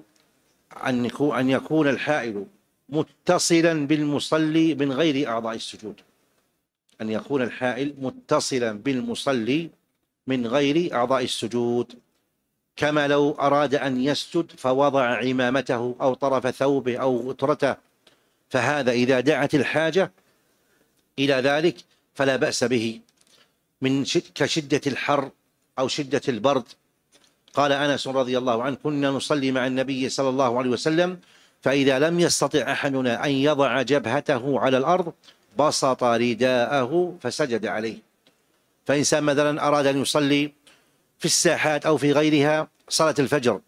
أن يكون الحائل متصلا بالمصلي من غير أعضاء السجود أن يكون الحائل متصلا بالمصلي من غير أعضاء السجود، كما لو أراد أن يسجد فوضع عمامته أو طرف ثوبه أو غترته، فهذا إذا دعت الحاجة إلى ذلك فلا بأس به، من كشدة الحر أو شدة البرد. قال أنس رضي الله عنه: كنا نصلي مع النبي صلى الله عليه وسلم فإذا لم يستطع أحدنا أن يضع جبهته على الأرض بسط رداءه فسجد عليه. فإنسان مثلا أراد أن يصلي في الساحات أو في غيرها صلاة الفجر،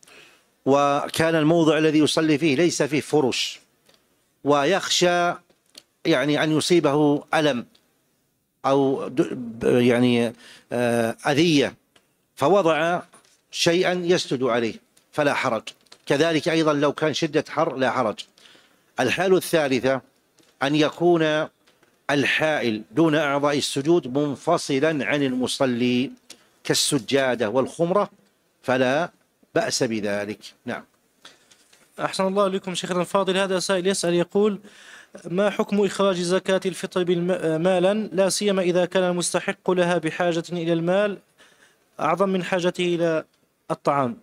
وكان الموضع الذي يصلي فيه ليس فيه فرش، ويخشى يعني أن يصيبه ألم أو يعني أذية، فوضع شيئا يسجد عليه فلا حرج. كذلك أيضا لو كان شدة حر لا حرج. الحال الثالثة أن يكون الحائل دون أعضاء السجود منفصلا عن المصلي كالسجادة والخمرة، فلا بأس بذلك. نعم. أحسن الله لكم شيخنا الفاضل. هذا سائل يسأل يقول: ما حكم إخراج زكاة الفطر مالا، لا سيما إذا كان المستحق لها بحاجة إلى المال أعظم من حاجته إلى الطعام؟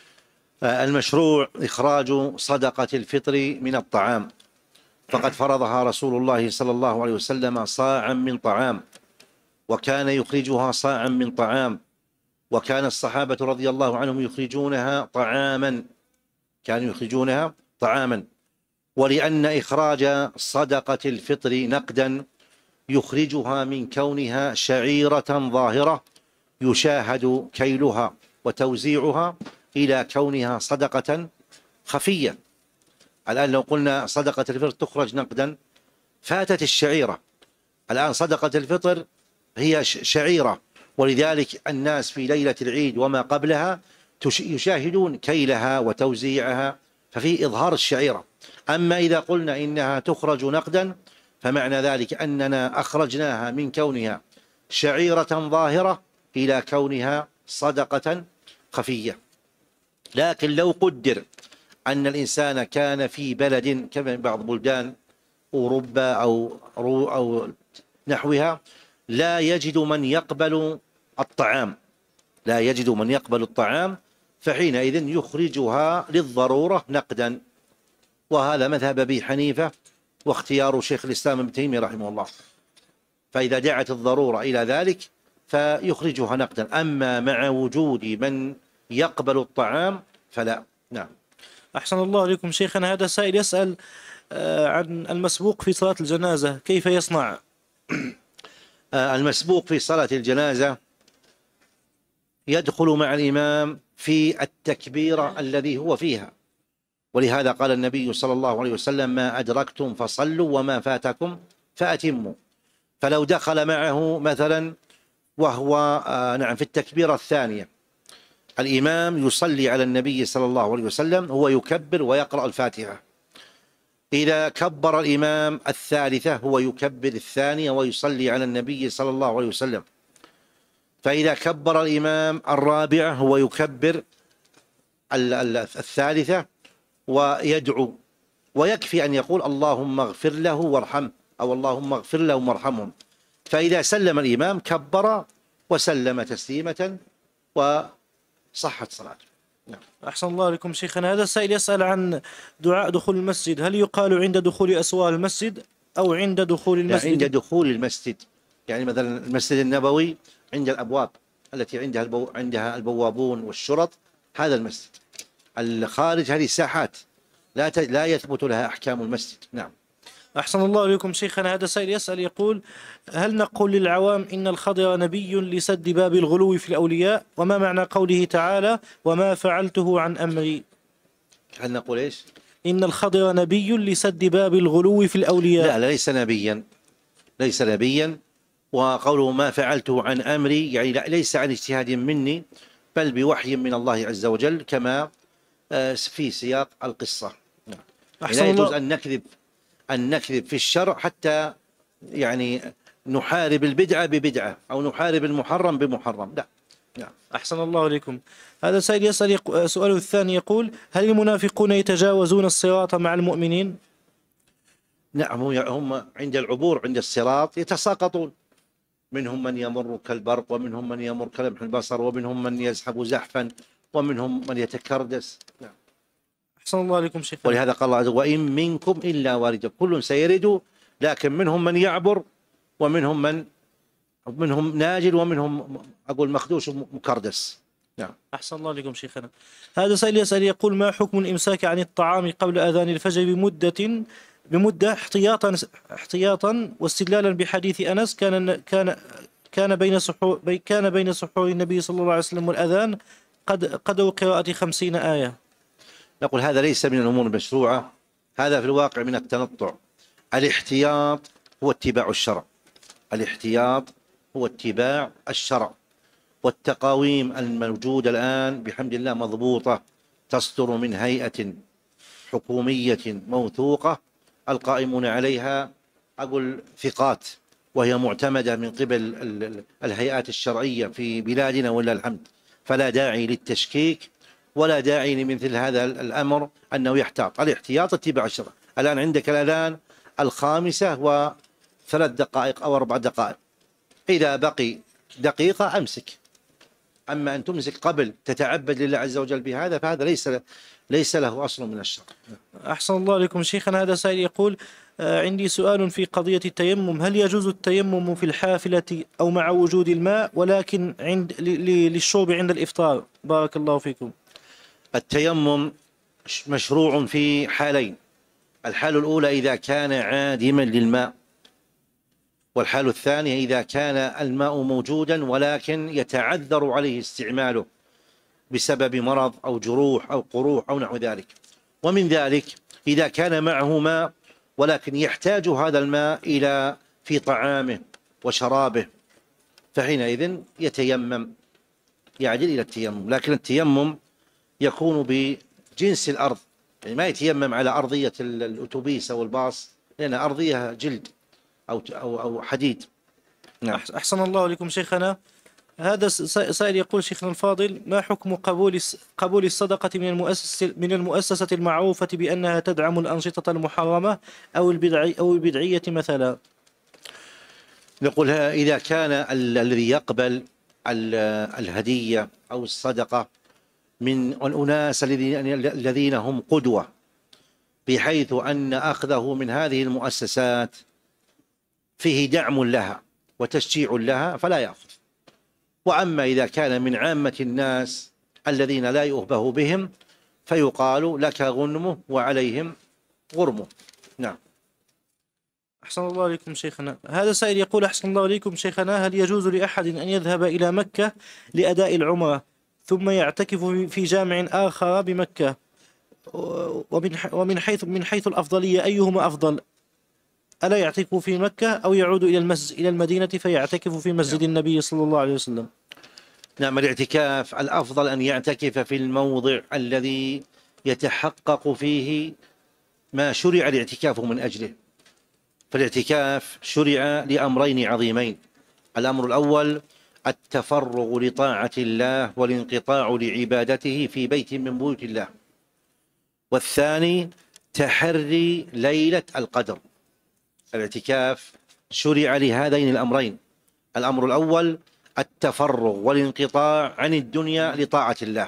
المشروع إخراج صدقة الفطر من الطعام، فقد فرضها رسول الله صلى الله عليه وسلم صاعا من طعام، وكان يخرجها صاعا من طعام، وكان الصحابة رضي الله عنهم يخرجونها طعاما كانوا يخرجونها طعاما ولأن إخراج صدقة الفطر نقدا يخرجها من كونها شعيرة ظاهرة يشاهد كيلها وتوزيعها إلى كونها صدقة خفية، الآن لو قلنا صدقة الفطر تخرج نقدا فاتت الشعيرة. الآن صدقة الفطر هي شعيرة، ولذلك الناس في ليلة العيد وما قبلها يشاهدون كيلها وتوزيعها، ففي إظهار الشعيرة. أما إذا قلنا إنها تخرج نقدا فمعنى ذلك أننا أخرجناها من كونها شعيرة ظاهرة إلى كونها صدقة خفية. لكن لو قدر أن الإنسان كان في بلد كما بعض بلدان أوروبا أو أو نحوها لا يجد من يقبل الطعام لا يجد من يقبل الطعام فحينئذ يخرجها للضرورة نقدا، وهذا مذهب أبي حنيفة واختيار شيخ الإسلام ابن تيمية رحمه الله. فإذا دعت الضرورة إلى ذلك فيخرجها نقدا، أما مع وجود من يقبل الطعام فلا. نعم. أحسن الله عليكم شيخنا. هذا سائل يسأل عن المسبوق في صلاة الجنازة كيف يصنع؟ المسبوق في صلاة الجنازة يدخل مع الإمام في التكبيرة الذي هو فيها، ولهذا قال النبي صلى الله عليه وسلم: ما أدركتم فصلوا وما فاتكم فأتموا. فلو دخل معه مثلا وهو نعم في التكبيرة الثانية الإمام يصلي على النبي صلى الله عليه وسلم، هو يكبر ويقرأ الفاتحة. إذا كبر الإمام الثالثة هو يكبر الثانية ويصلي على النبي صلى الله عليه وسلم. فإذا كبر الإمام الرابعة هو يكبر الثالثة ويدعو، ويكفي أن يقول: اللهم اغفر له وارحمه، أو اللهم اغفر له وارحمهم. فإذا سلم الإمام كبر وسلم تسليمة وصحت صلاته. نعم. أحسن الله عليكم شيخنا. هذا السائل يسأل عن دعاء دخول المسجد، هل يقال عند دخول أسوار المسجد أو عند دخول المسجد؟ عند دخول المسجد، يعني مثلا المسجد النبوي عند الأبواب التي عندها البو... عندها البوابون والشرط، هذا المسجد. الخارج هذه ساحات لا ت... لا يثبت لها أحكام المسجد. نعم. أحسن الله عليكم شيخنا. هذا سائل يسأل يقول: هل نقول للعوام إن الخضر نبي لسد باب الغلو في الأولياء؟ وما معنى قوله تعالى: وما فعلته عن أمري؟ هل نقول إيش؟ إن الخضر نبي لسد باب الغلو في الأولياء. لا, لا ليس نبيا، ليس نبيا. وقوله ما فعلته عن أمري يعني ليس عن اجتهاد مني، بل بوحي من الله عز وجل، كما في سياق القصة. يعني لا يجوز أن نكذب أن نكذب في الشرع حتى يعني نحارب البدعة ببدعة أو نحارب المحرم بمحرم، لا. نعم. أحسن الله عليكم. هذا سائل يسأل سؤاله الثاني يقول: هل المنافقون يتجاوزون الصراط مع المؤمنين؟ نعم، هم عند العبور عند الصراط يتساقطون، منهم من يمر كالبرق، ومنهم من يمر كلمح البصر، ومنهم من يزحف زحفا، ومنهم من يتكردس. نعم. أحسن الله عليكم شيخ. ولهذا قال الله عز وجل: وإن منكم إلا واردها، كل سيرد، لكن منهم من يعبر، ومنهم من منهم ناجل، ومنهم أقول مخدوش مكردس. نعم. أحسن الله عليكم شيخنا. هذا سائل يسأل يقول: ما حكم الإمساك عن الطعام قبل أذان الفجر بمدة بمدة احتياطا احتياطا واستدلالا بحديث أنس كان كان كان بين سحور كان بين سحور النبي صلى الله عليه وسلم والأذان قد قدر قراءة خمسين آية. نقول هذا ليس من الأمور المشروعة، هذا في الواقع من التنطع. الاحتياط هو اتباع الشرع، الاحتياط هو اتباع الشرع، والتقاويم الموجودة الآن بحمد الله مضبوطة، تصدر من هيئة حكومية موثوقة القائمون عليها أقول ثقات، وهي معتمدة من قبل الهيئات الشرعية في بلادنا ولله الحمد. فلا داعي للتشكيك ولا داعي لمثل هذا الأمر أنه يحتاط. الاحتياط اتباع الشرع. الآن عندك الأذان الخامسة وثلاث دقائق أو أربع دقائق، إذا بقي دقيقة أمسك. أما أن تمسك قبل تتعبد لله عز وجل بهذا فهذا ليس ليس له أصل من الشرع. أحسن الله عليكم شيخنا. هذا سائل يقول: عندي سؤال في قضية التيمم، هل يجوز التيمم في الحافلة أو مع وجود الماء، ولكن عند للشرب عند الإفطار؟ بارك الله فيكم. التيمم مشروع في حالين: الحالة الأولى إذا كان عادما للماء، والحالة الثانية إذا كان الماء موجودا ولكن يتعذر عليه استعماله بسبب مرض أو جروح أو قروح أو نحو ذلك. ومن ذلك إذا كان معه ماء ولكن يحتاج هذا الماء إلى في طعامه وشرابه، فحينئذ يتيمم، يعدل إلى التيمم. لكن التيمم يكون بجنس الأرض، يعني ما يتيمم على أرضية الأتوبيس أو الباص، لأن أرضية جلد أو أو أو حديد. نعم. أحسن الله إليكم شيخنا. هذا سائل يقول: شيخنا الفاضل، ما حكم قبول قبول الصدقة من المؤسسة من المؤسسة المعروفة بأنها تدعم الأنشطة المحرمة أو البدعي أو البدعية مثلا؟ نقول إذا كان الذي يقبل الهدية أو الصدقة من الأناس الذين هم قدوة، بحيث أن أخذه من هذه المؤسسات فيه دعم لها وتشجيع لها، فلا يأخذ. وأما إذا كان من عامة الناس الذين لا يؤبه بهم، فيقال لك غنمه وعليهم غرمه. نعم. أحسن الله إليكم شيخنا. هذا سائل يقول: أحسن الله إليكم شيخنا، هل يجوز لأحد أن يذهب إلى مكة لأداء العمرة ثم يعتكف في جامع آخر بمكة؟ ومن ومن حيث من حيث الأفضلية أيهما أفضل؟ ألا يعتكف في مكة أو يعود إلى المسجد إلى المدينة فيعتكف في مسجد النبي صلى الله عليه وسلم؟ نعم، الاعتكاف الأفضل أن يعتكف في الموضع الذي يتحقق فيه ما شرع الاعتكاف من أجله. فالاعتكاف شرع لأمرين عظيمين: الأمر الأول التفرغ لطاعة الله والانقطاع لعبادته في بيت من بيوت الله، والثاني تحري ليلة القدر. الاعتكاف شرع لهذين الأمرين: الأمر الأول التفرغ والانقطاع عن الدنيا لطاعة الله،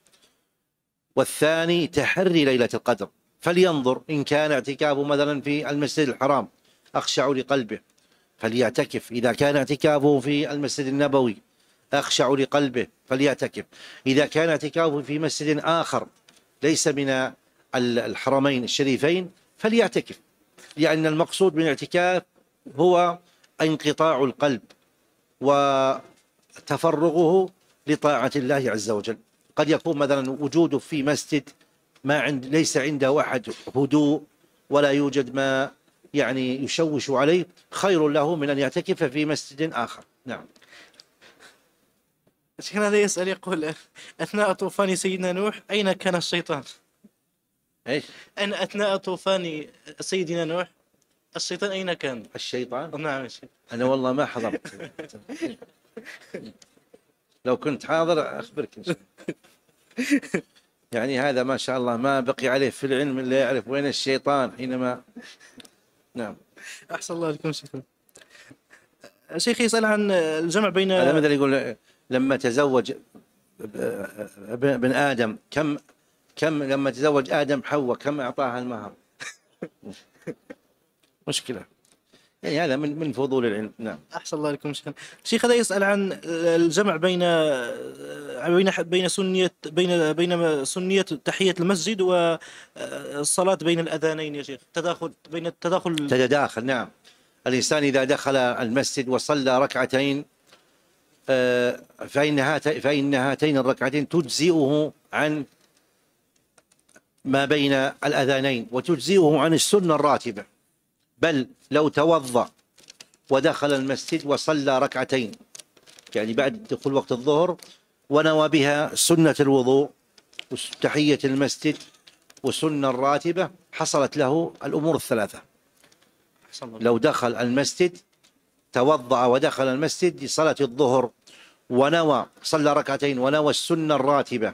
والثاني تحري ليلة القدر. فلينظر، إن كان اعتكافه مثلا في المسجد الحرام أخشع لقلبه فليعتكف، إذا كان اعتكافه في المسجد النبوي أخشع لقلبه فليعتكف، إذا كان اعتكافه في مسجد آخر ليس من الحرمين الشريفين فليعتكف، لأن المقصود من الاعتكاف هو انقطاع القلب وتفرغه لطاعة الله عز وجل. قد يكون مثلا وجوده في مسجد ما عند ليس عنده أحد هدوء ولا يوجد ما يعني يشوش عليه، خير له من أن يعتكف في مسجد آخر. نعم. شيخنا هذا يسأل يقول: أثناء طوفان سيدنا نوح أين كان الشيطان؟ إيش؟ أن أثناء طوفان سيدنا نوح الشيطان أين كان؟ الشيطان؟ نعم شيخ. أنا والله ما حضرت. لو كنت حاضر أخبرك إن شاء الله. يعني هذا ما شاء الله ما بقي عليه في العلم إلا يعرف وين الشيطان حينما. نعم. أحسن الله لكم شيخنا. شيخ يسأل عن الجمع بين هذا مثل يقول لما تزوج ابن آدم كم كم لما تزوج آدم حواء كم أعطاها المهر؟ مشكلة. يعني هذا من من فضول العلم. نعم. أحسن الله لكم شيخنا. شيخ هذا يسأل عن الجمع بين بين بين سنية بين بين سنية تحية المسجد والصلاة بين الأذانين يا شيخ، تداخل بين التداخل تتداخل. نعم. الإنسان إذا دخل المسجد وصلى ركعتين فإن فإن هاتين الركعتين تجزئه عن ما بين الأذانين وتجزئه عن السنة الراتبة. بل لو توضأ ودخل المسجد وصلى ركعتين، يعني بعد دخول وقت الظهر، ونوى بها سنة الوضوء وتحية المسجد وسنة الراتبة، حصلت له الأمور الثلاثة. لو دخل المسجد توضأ ودخل المسجد لصلاة الظهر ونوى صلى ركعتين ونوى السنة الراتبة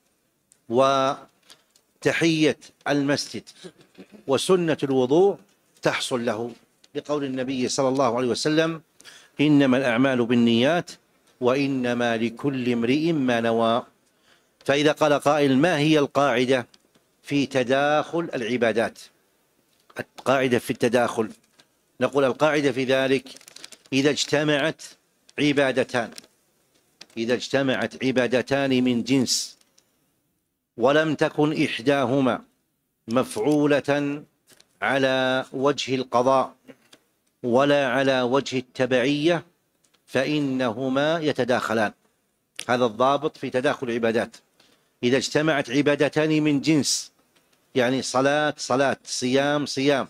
وتحية المسجد وسنة الوضوء، تحصل له لقول النبي صلى الله عليه وسلم: إنما الأعمال بالنيات وإنما لكل امرئ ما نوى. فإذا قال قائل: ما هي القاعدة في تداخل العبادات؟ القاعدة في التداخل، نقول القاعدة في ذلك: إذا اجتمعت عبادتان إذا اجتمعت عبادتان من جنس ولم تكن إحداهما مفعولة على وجه القضاء ولا على وجه التبعية فإنهما يتداخلان. هذا الضابط في تداخل العبادات: إذا اجتمعت عبادتان من جنس يعني صلاة صلاة، صيام صيام،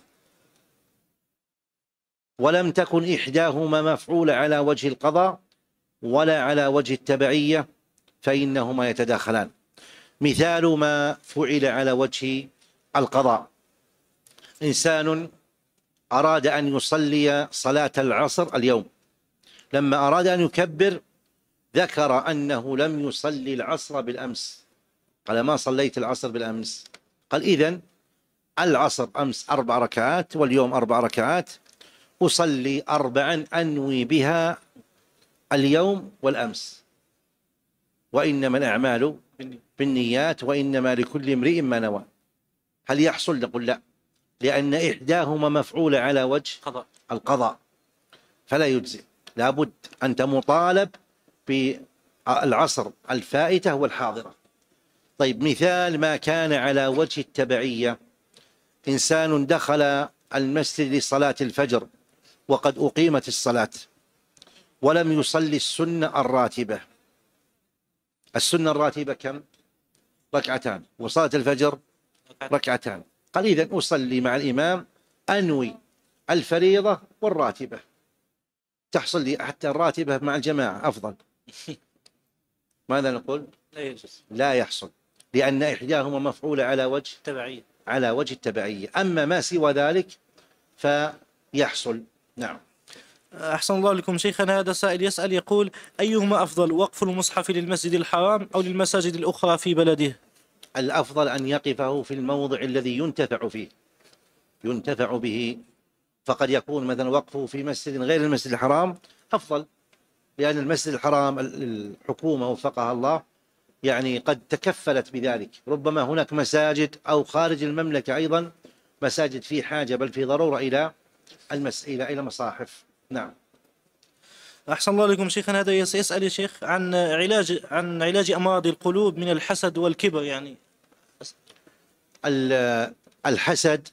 ولم تكن إحداهما مفعولة على وجه القضاء ولا على وجه التبعية فإنهما يتداخلان. مثال ما فعل على وجه القضاء: إنسان أراد أن يصلي صلاة العصر اليوم، لما أراد أن يكبر ذكر أنه لم يصلي العصر بالأمس، قال ما صليت العصر بالأمس، قال إذن العصر أمس أربع ركعات واليوم أربع ركعات، أصلي أربعا أنوي بها اليوم والأمس، وإنما الأعمال بالنيات وإنما لكل امرئ ما نوى. هل يحصل؟ نقول لا، لأن إحداهما مفعولة على وجه القضاء فلا يجزئ، لابد أنت مطالب بالعصر الفائتة والحاضرة. طيب مثال ما كان على وجه التبعية: إنسان دخل المسجد لصلاة الفجر وقد أقيمت الصلاة ولم يصلي السنة الراتبة. السنة الراتبة كم؟ ركعتان، وصلاة الفجر ركعتان، قال إذن أصلي مع الإمام أنوي الفريضة والراتبة، تحصل لي حتى الراتبة مع الجماعة أفضل. ماذا نقول؟ لا يجوز، لا يحصل، لأن إحداهما مفعولة على وجه تبعية على وجه التبعية، أما ما سوى ذلك فيحصل. نعم. أحسن الله لكم شيخنا. هذا سائل يسأل يقول: أيهما أفضل، وقف المصحف للمسجد الحرام أو للمساجد الأخرى في بلده؟ الأفضل أن يقفه في الموضع الذي ينتفع فيه، ينتفع به، فقد يكون مثلا وقفه في مسجد غير المسجد الحرام أفضل، لأن المسجد الحرام الحكومة وفقها الله يعني قد تكفلت بذلك، ربما هناك مساجد أو خارج المملكة أيضا مساجد في حاجة بل في ضرورة إلى المسئلة إلى مصاحف. نعم. أحسن الله لكم شيخنا. هذا يسأل يا شيخ عن علاج عن علاج أمراض القلوب من الحسد والكبر. يعني الحسد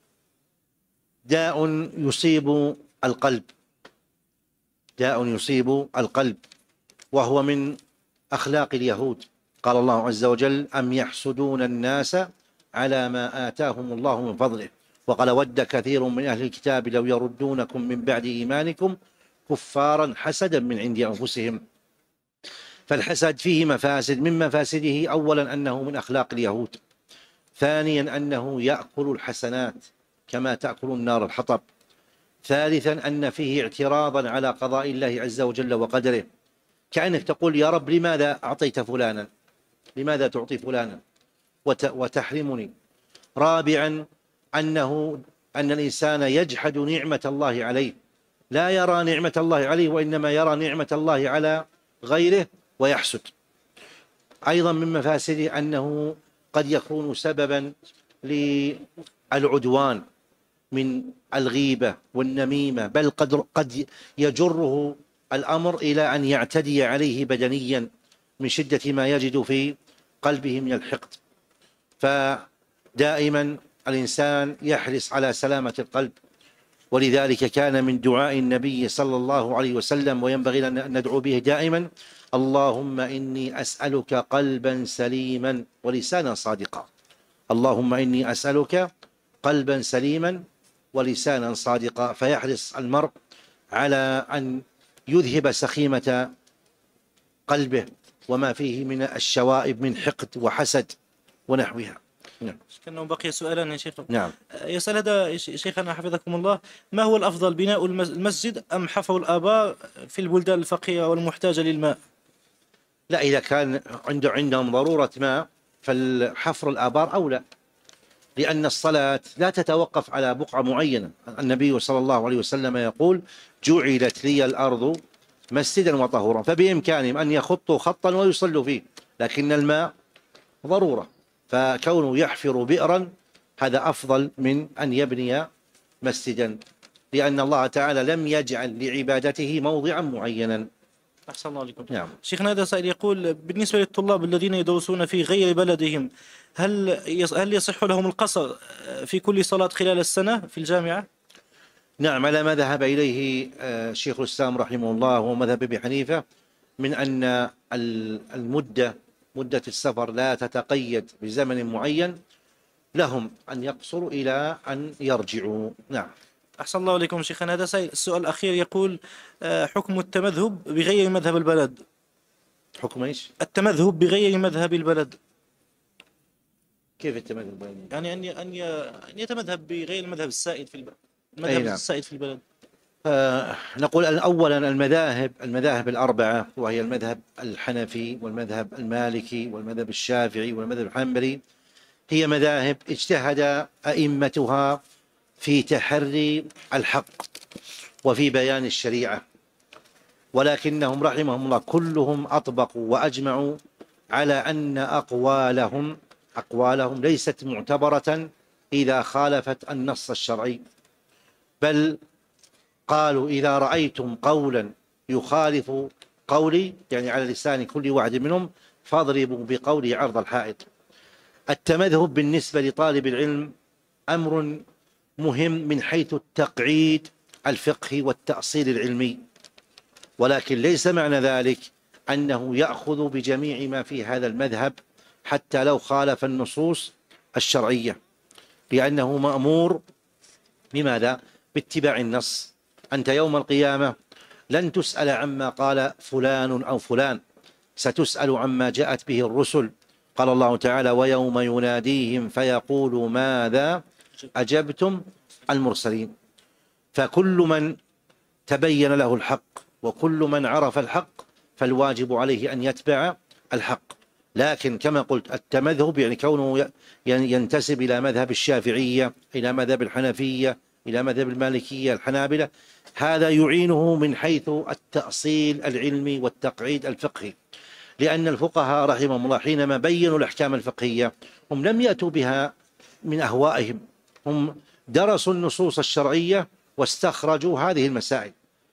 داء يصيب القلب، داء يصيب القلب، وهو من أخلاق اليهود. قال الله عز وجل: أم يحسدون الناس على ما آتاهم الله من فضله، وقال: ود كثير من أهل الكتاب لو يردونكم من بعد إيمانكم كفارا حسدا من عند أنفسهم. فالحسد فيه مفاسد، من مفاسده أولا أنه من أخلاق اليهود، ثانيا أنه يأكل الحسنات كما تأكل النار الحطب، ثالثا أن فيه اعتراضا على قضاء الله عز وجل وقدره، كأنك تقول: يا رب لماذا أعطيت فلانا، لماذا تعطي فلانا وتحرمني. رابعا أنه أن الإنسان يجحد نعمة الله عليه، لا يرى نعمة الله عليه وإنما يرى نعمة الله على غيره ويحسد. أيضا من مفاسده أنه قد يكون سببا للعدوان من الغيبة والنميمة، بل قد قد يجره الأمر إلى أن يعتدي عليه بدنيا من شدة ما يجد في قلبه من الحقد. فدائما الإنسان يحرص على سلامة القلب، ولذلك كان من دعاء النبي صلى الله عليه وسلم وينبغي أن ندعو به دائما: اللهم إني أسألك قلبا سليما ولسانا صادقا. اللهم إني أسألك قلبا سليما ولسانا صادقا. فيحرص المرء على أن يذهب سخيمة قلبه وما فيه من الشوائب من حقد وحسد ونحوها. نعم. كأنه بقي سؤالا يا شيخ. نعم. يسأل هذا شيخنا حفظكم الله: ما هو الأفضل، بناء المسجد أم حفر الآبار في البلدان الفقيرة والمحتاجة للماء؟ لا، إذا كان عنده عندهم ضرورة ماء فالحفر الآبار أولى، لأن الصلاة لا تتوقف على بقعة معينة. النبي صلى الله عليه وسلم يقول: جعلت لي الأرض مسجدا وطهورا، فبإمكانهم أن يخطوا خطا ويصلوا فيه، لكن الماء ضرورة، فكونه يحفر بئرا هذا أفضل من أن يبني مسجدا، لأن الله تعالى لم يجعل لعبادته موضعا معينا. أحسن الله عليكم. نعم. شيخنا هذا سائل يقول: بالنسبة للطلاب الذين يدرسون في غير بلدهم، هل هل يصح لهم القصر في كل صلاة خلال السنة في الجامعة؟ نعم، على ما ذهب إليه شيخ الإسلام رحمه الله ومذهب أبي حنيفة من أن المدة مدة السفر لا تتقيد بزمن معين، لهم أن يقصروا إلى أن يرجعوا. نعم. أحسن الله إليكم شيخنا. هذا سائل السؤال الأخير يقول آه، حكم التمذهب بغير مذهب البلد. حكم إيش؟ التمذهب بغير مذهب البلد. كيف التمذهب؟ يعني أن أن أن يتمذهب بغير المذهب السائد في البلد، المذهب أي نعم. السائد في البلد. آه نقول أولا المذاهب المذاهب الأربعة، وهي المذهب الحنفي والمذهب المالكي والمذهب الشافعي والمذهب الحنبلي، هي مذاهب اجتهد أئمتها في تحري الحق وفي بيان الشريعة، ولكنهم رحمهم الله كلهم أطبقوا وأجمعوا على أن أقوالهم أقوالهم ليست معتبرة إذا خالفت النص الشرعي، بل قالوا إذا رأيتم قولا يخالف قولي، يعني على لسان كل واحد منهم، فاضربوا بقوله عرض الحائط. التمذهب بالنسبة لطالب العلم أمر مهم من حيث التقعيد الفقهي والتأصيل العلمي، ولكن ليس معنى ذلك أنه يأخذ بجميع ما في هذا المذهب حتى لو خالف النصوص الشرعية، لأنه مأمور بماذا؟ باتباع النص. أنت يوم القيامة لن تسأل عما قال فلان أو فلان، ستسأل عما جاءت به الرسل. قال الله تعالى: ويوم يناديهم فيقول ماذا أجبتم المرسلين. فكل من تبين له الحق وكل من عرف الحق فالواجب عليه أن يتبع الحق. لكن كما قلت التمذهب يعني كونه ينتسب إلى مذهب الشافعية، إلى مذهب الحنفية، إلى مذهب المالكية، الحنابلة، هذا يعينه من حيث التأصيل العلمي والتقعيد الفقهي، لأن الفقهاء رحمهم الله حينما بينوا الأحكام الفقهية هم لم يأتوا بها من أهوائهم، هم درسوا النصوص الشرعية واستخرجوا هذه المسائل.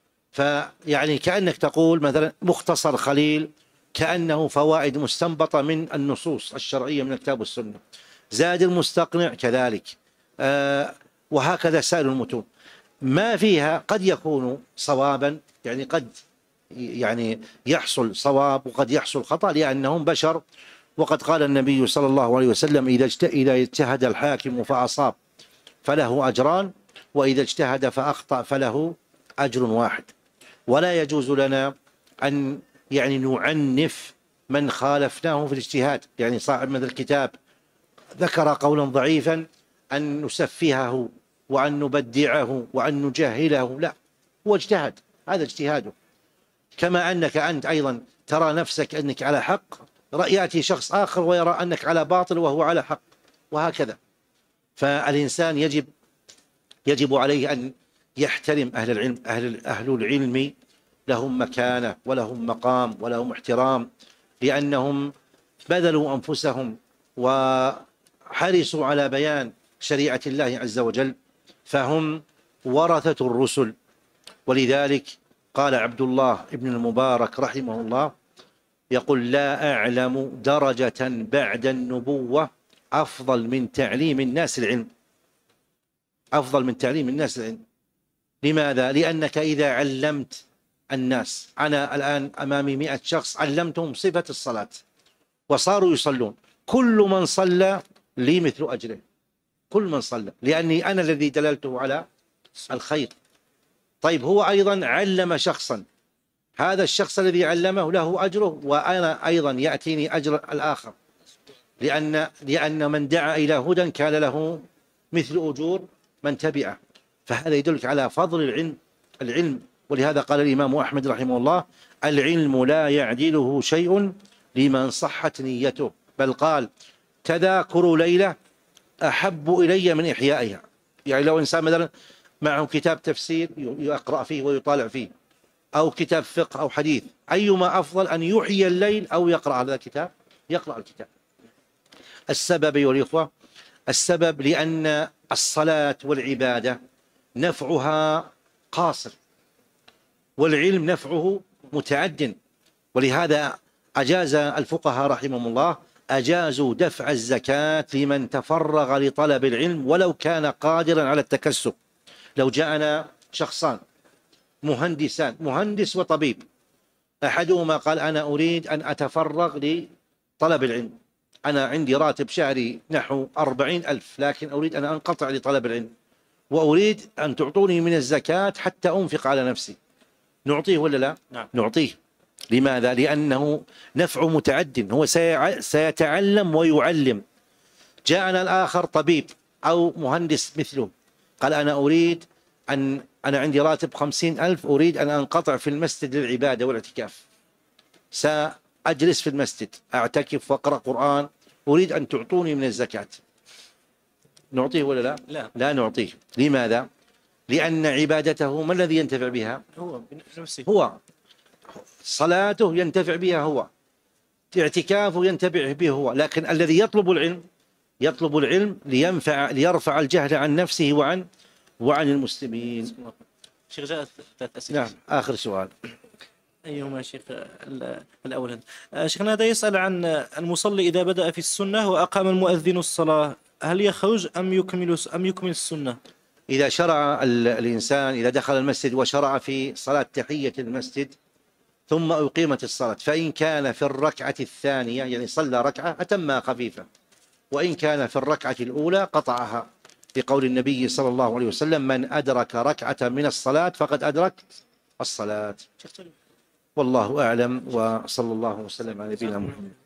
فيعني كأنك تقول مثلا مختصر خليل كأنه فوائد مستنبطة من النصوص الشرعية من الكتاب والسنة، زاد المستقنع كذلك، آه وهكذا سائر المتون ما فيها قد يكون صوابا، يعني قد يعني يحصل صواب وقد يحصل خطأ لأنهم بشر. وقد قال النبي صلى الله عليه وسلم: إذا اجتهد الحاكم فأصاب فله أجران، وإذا اجتهد فأخطأ فله أجر واحد. ولا يجوز لنا أن يعني نعنف من خالفناه في الاجتهاد، يعني صاحب مثل الكتاب ذكر قولا ضعيفا أن نسفهه وأن نبدعه وأن نجهله، لا، هو اجتهد، هذا اجتهاده. كما أنك أنت أيضا ترى نفسك أنك على حق، يأتي شخص آخر ويرى أنك على باطل وهو على حق، وهكذا. فالإنسان يجب يجب عليه أن يحترم أهل العلم. أهل, أهل العلم لهم مكانة ولهم مقام ولهم احترام، لأنهم بذلوا أنفسهم وحرصوا على بيان شريعة الله عز وجل، فهم ورثة الرسل. ولذلك قال عبد الله بن المبارك رحمه الله يقول: لا أعلم درجة بعد النبوة أفضل من تعليم الناس العلم، أفضل من تعليم الناس العلم. لماذا؟ لأنك إذا علمت الناس، أنا الآن أمامي مئة شخص علمتهم صفة الصلاة وصاروا يصلون، كل من صلى لي مثل أجره، كل من صلى، لأني أنا الذي دللته على الخير. طيب هو أيضا علم شخصا، هذا الشخص الذي علمه له أجره، وأنا أيضا يأتيني أجر الآخر، لأن لأن من دعا إلى هدى كان له مثل أجور من تبعه. فهذا يدلك على فضل العلم العلم ولهذا قال الإمام أحمد رحمه الله: العلم لا يعدله شيء لمن صحت نيته، بل قال: تذاكر ليلة أحب إلي من إحيائها. يعني لو إنسان مثلا معه كتاب تفسير يقرأ فيه ويطالع فيه، أو كتاب فقه أو حديث، أيما أفضل، أن يحيي الليل أو يقرأ هذا الكتاب؟ يقرأ الكتاب. السبب أيها الإخوة، السبب لأن الصلاة والعبادة نفعها قاصر، والعلم نفعه متعد. ولهذا أجاز الفقهاء رحمهم الله أجازوا دفع الزكاة لمن تفرغ لطلب العلم ولو كان قادرا على التكسب. لو جاءنا شخصان مهندسان، مهندس وطبيب، أحدهما قال: أنا أريد أن أتفرغ لطلب العلم، أنا عندي راتب شهري نحو أربعين ألف، لكن أريد أن أنقطع لطلب العلم، وأريد أن تعطوني من الزكاة حتى أنفق على نفسي، نعطيه ولا لا؟ نعم. نعطيه. لماذا؟ لأنه نفع متعد، هو سيتعلم ويعلم. جاءنا الآخر طبيب أو مهندس مثله، قال أنا أريد أن أنا عندي راتب خمسين ألف، أريد أن أنقطع في المسجد للعبادة والاعتكاف، سأجلس في المسجد أعتكف وأقرأ قرآن، أريد أن تعطوني من الزكاة، نعطيه ولا لا؟ لا. لا نعطيه. لماذا؟ لأن عبادته ما الذي ينتفع بها؟ هو بنفسه، هو صلاته ينتفع بها هو، اعتكافه ينتفع به هو، لكن الذي يطلب العلم يطلب العلم لينفع ليرفع الجهل عن نفسه وعن وعن المسلمين. شيخ جاءت ثلاث أسئلة. نعم، آخر سؤال. أيهما شيخ؟ الأول هذا. شيخنا هذا يسأل عن المصلي إذا بدأ في السنة وأقام المؤذن الصلاة، هل يخرج أم يكمل أم يكمل السنة؟ إذا شرع الإنسان، إذا دخل المسجد وشرع في صلاة تحية المسجد ثم أقيمت الصلاة، فإن كان في الركعة الثانية يعني صلى ركعة أتمها خفيفة، وإن كان في الركعة الأولى قطعها، لقول النبي صلى الله عليه وسلم من أدرك ركعة من الصلاة فقد أدرك الصلاة. والله أعلم، وصلى الله وسلم على نبينا محمد.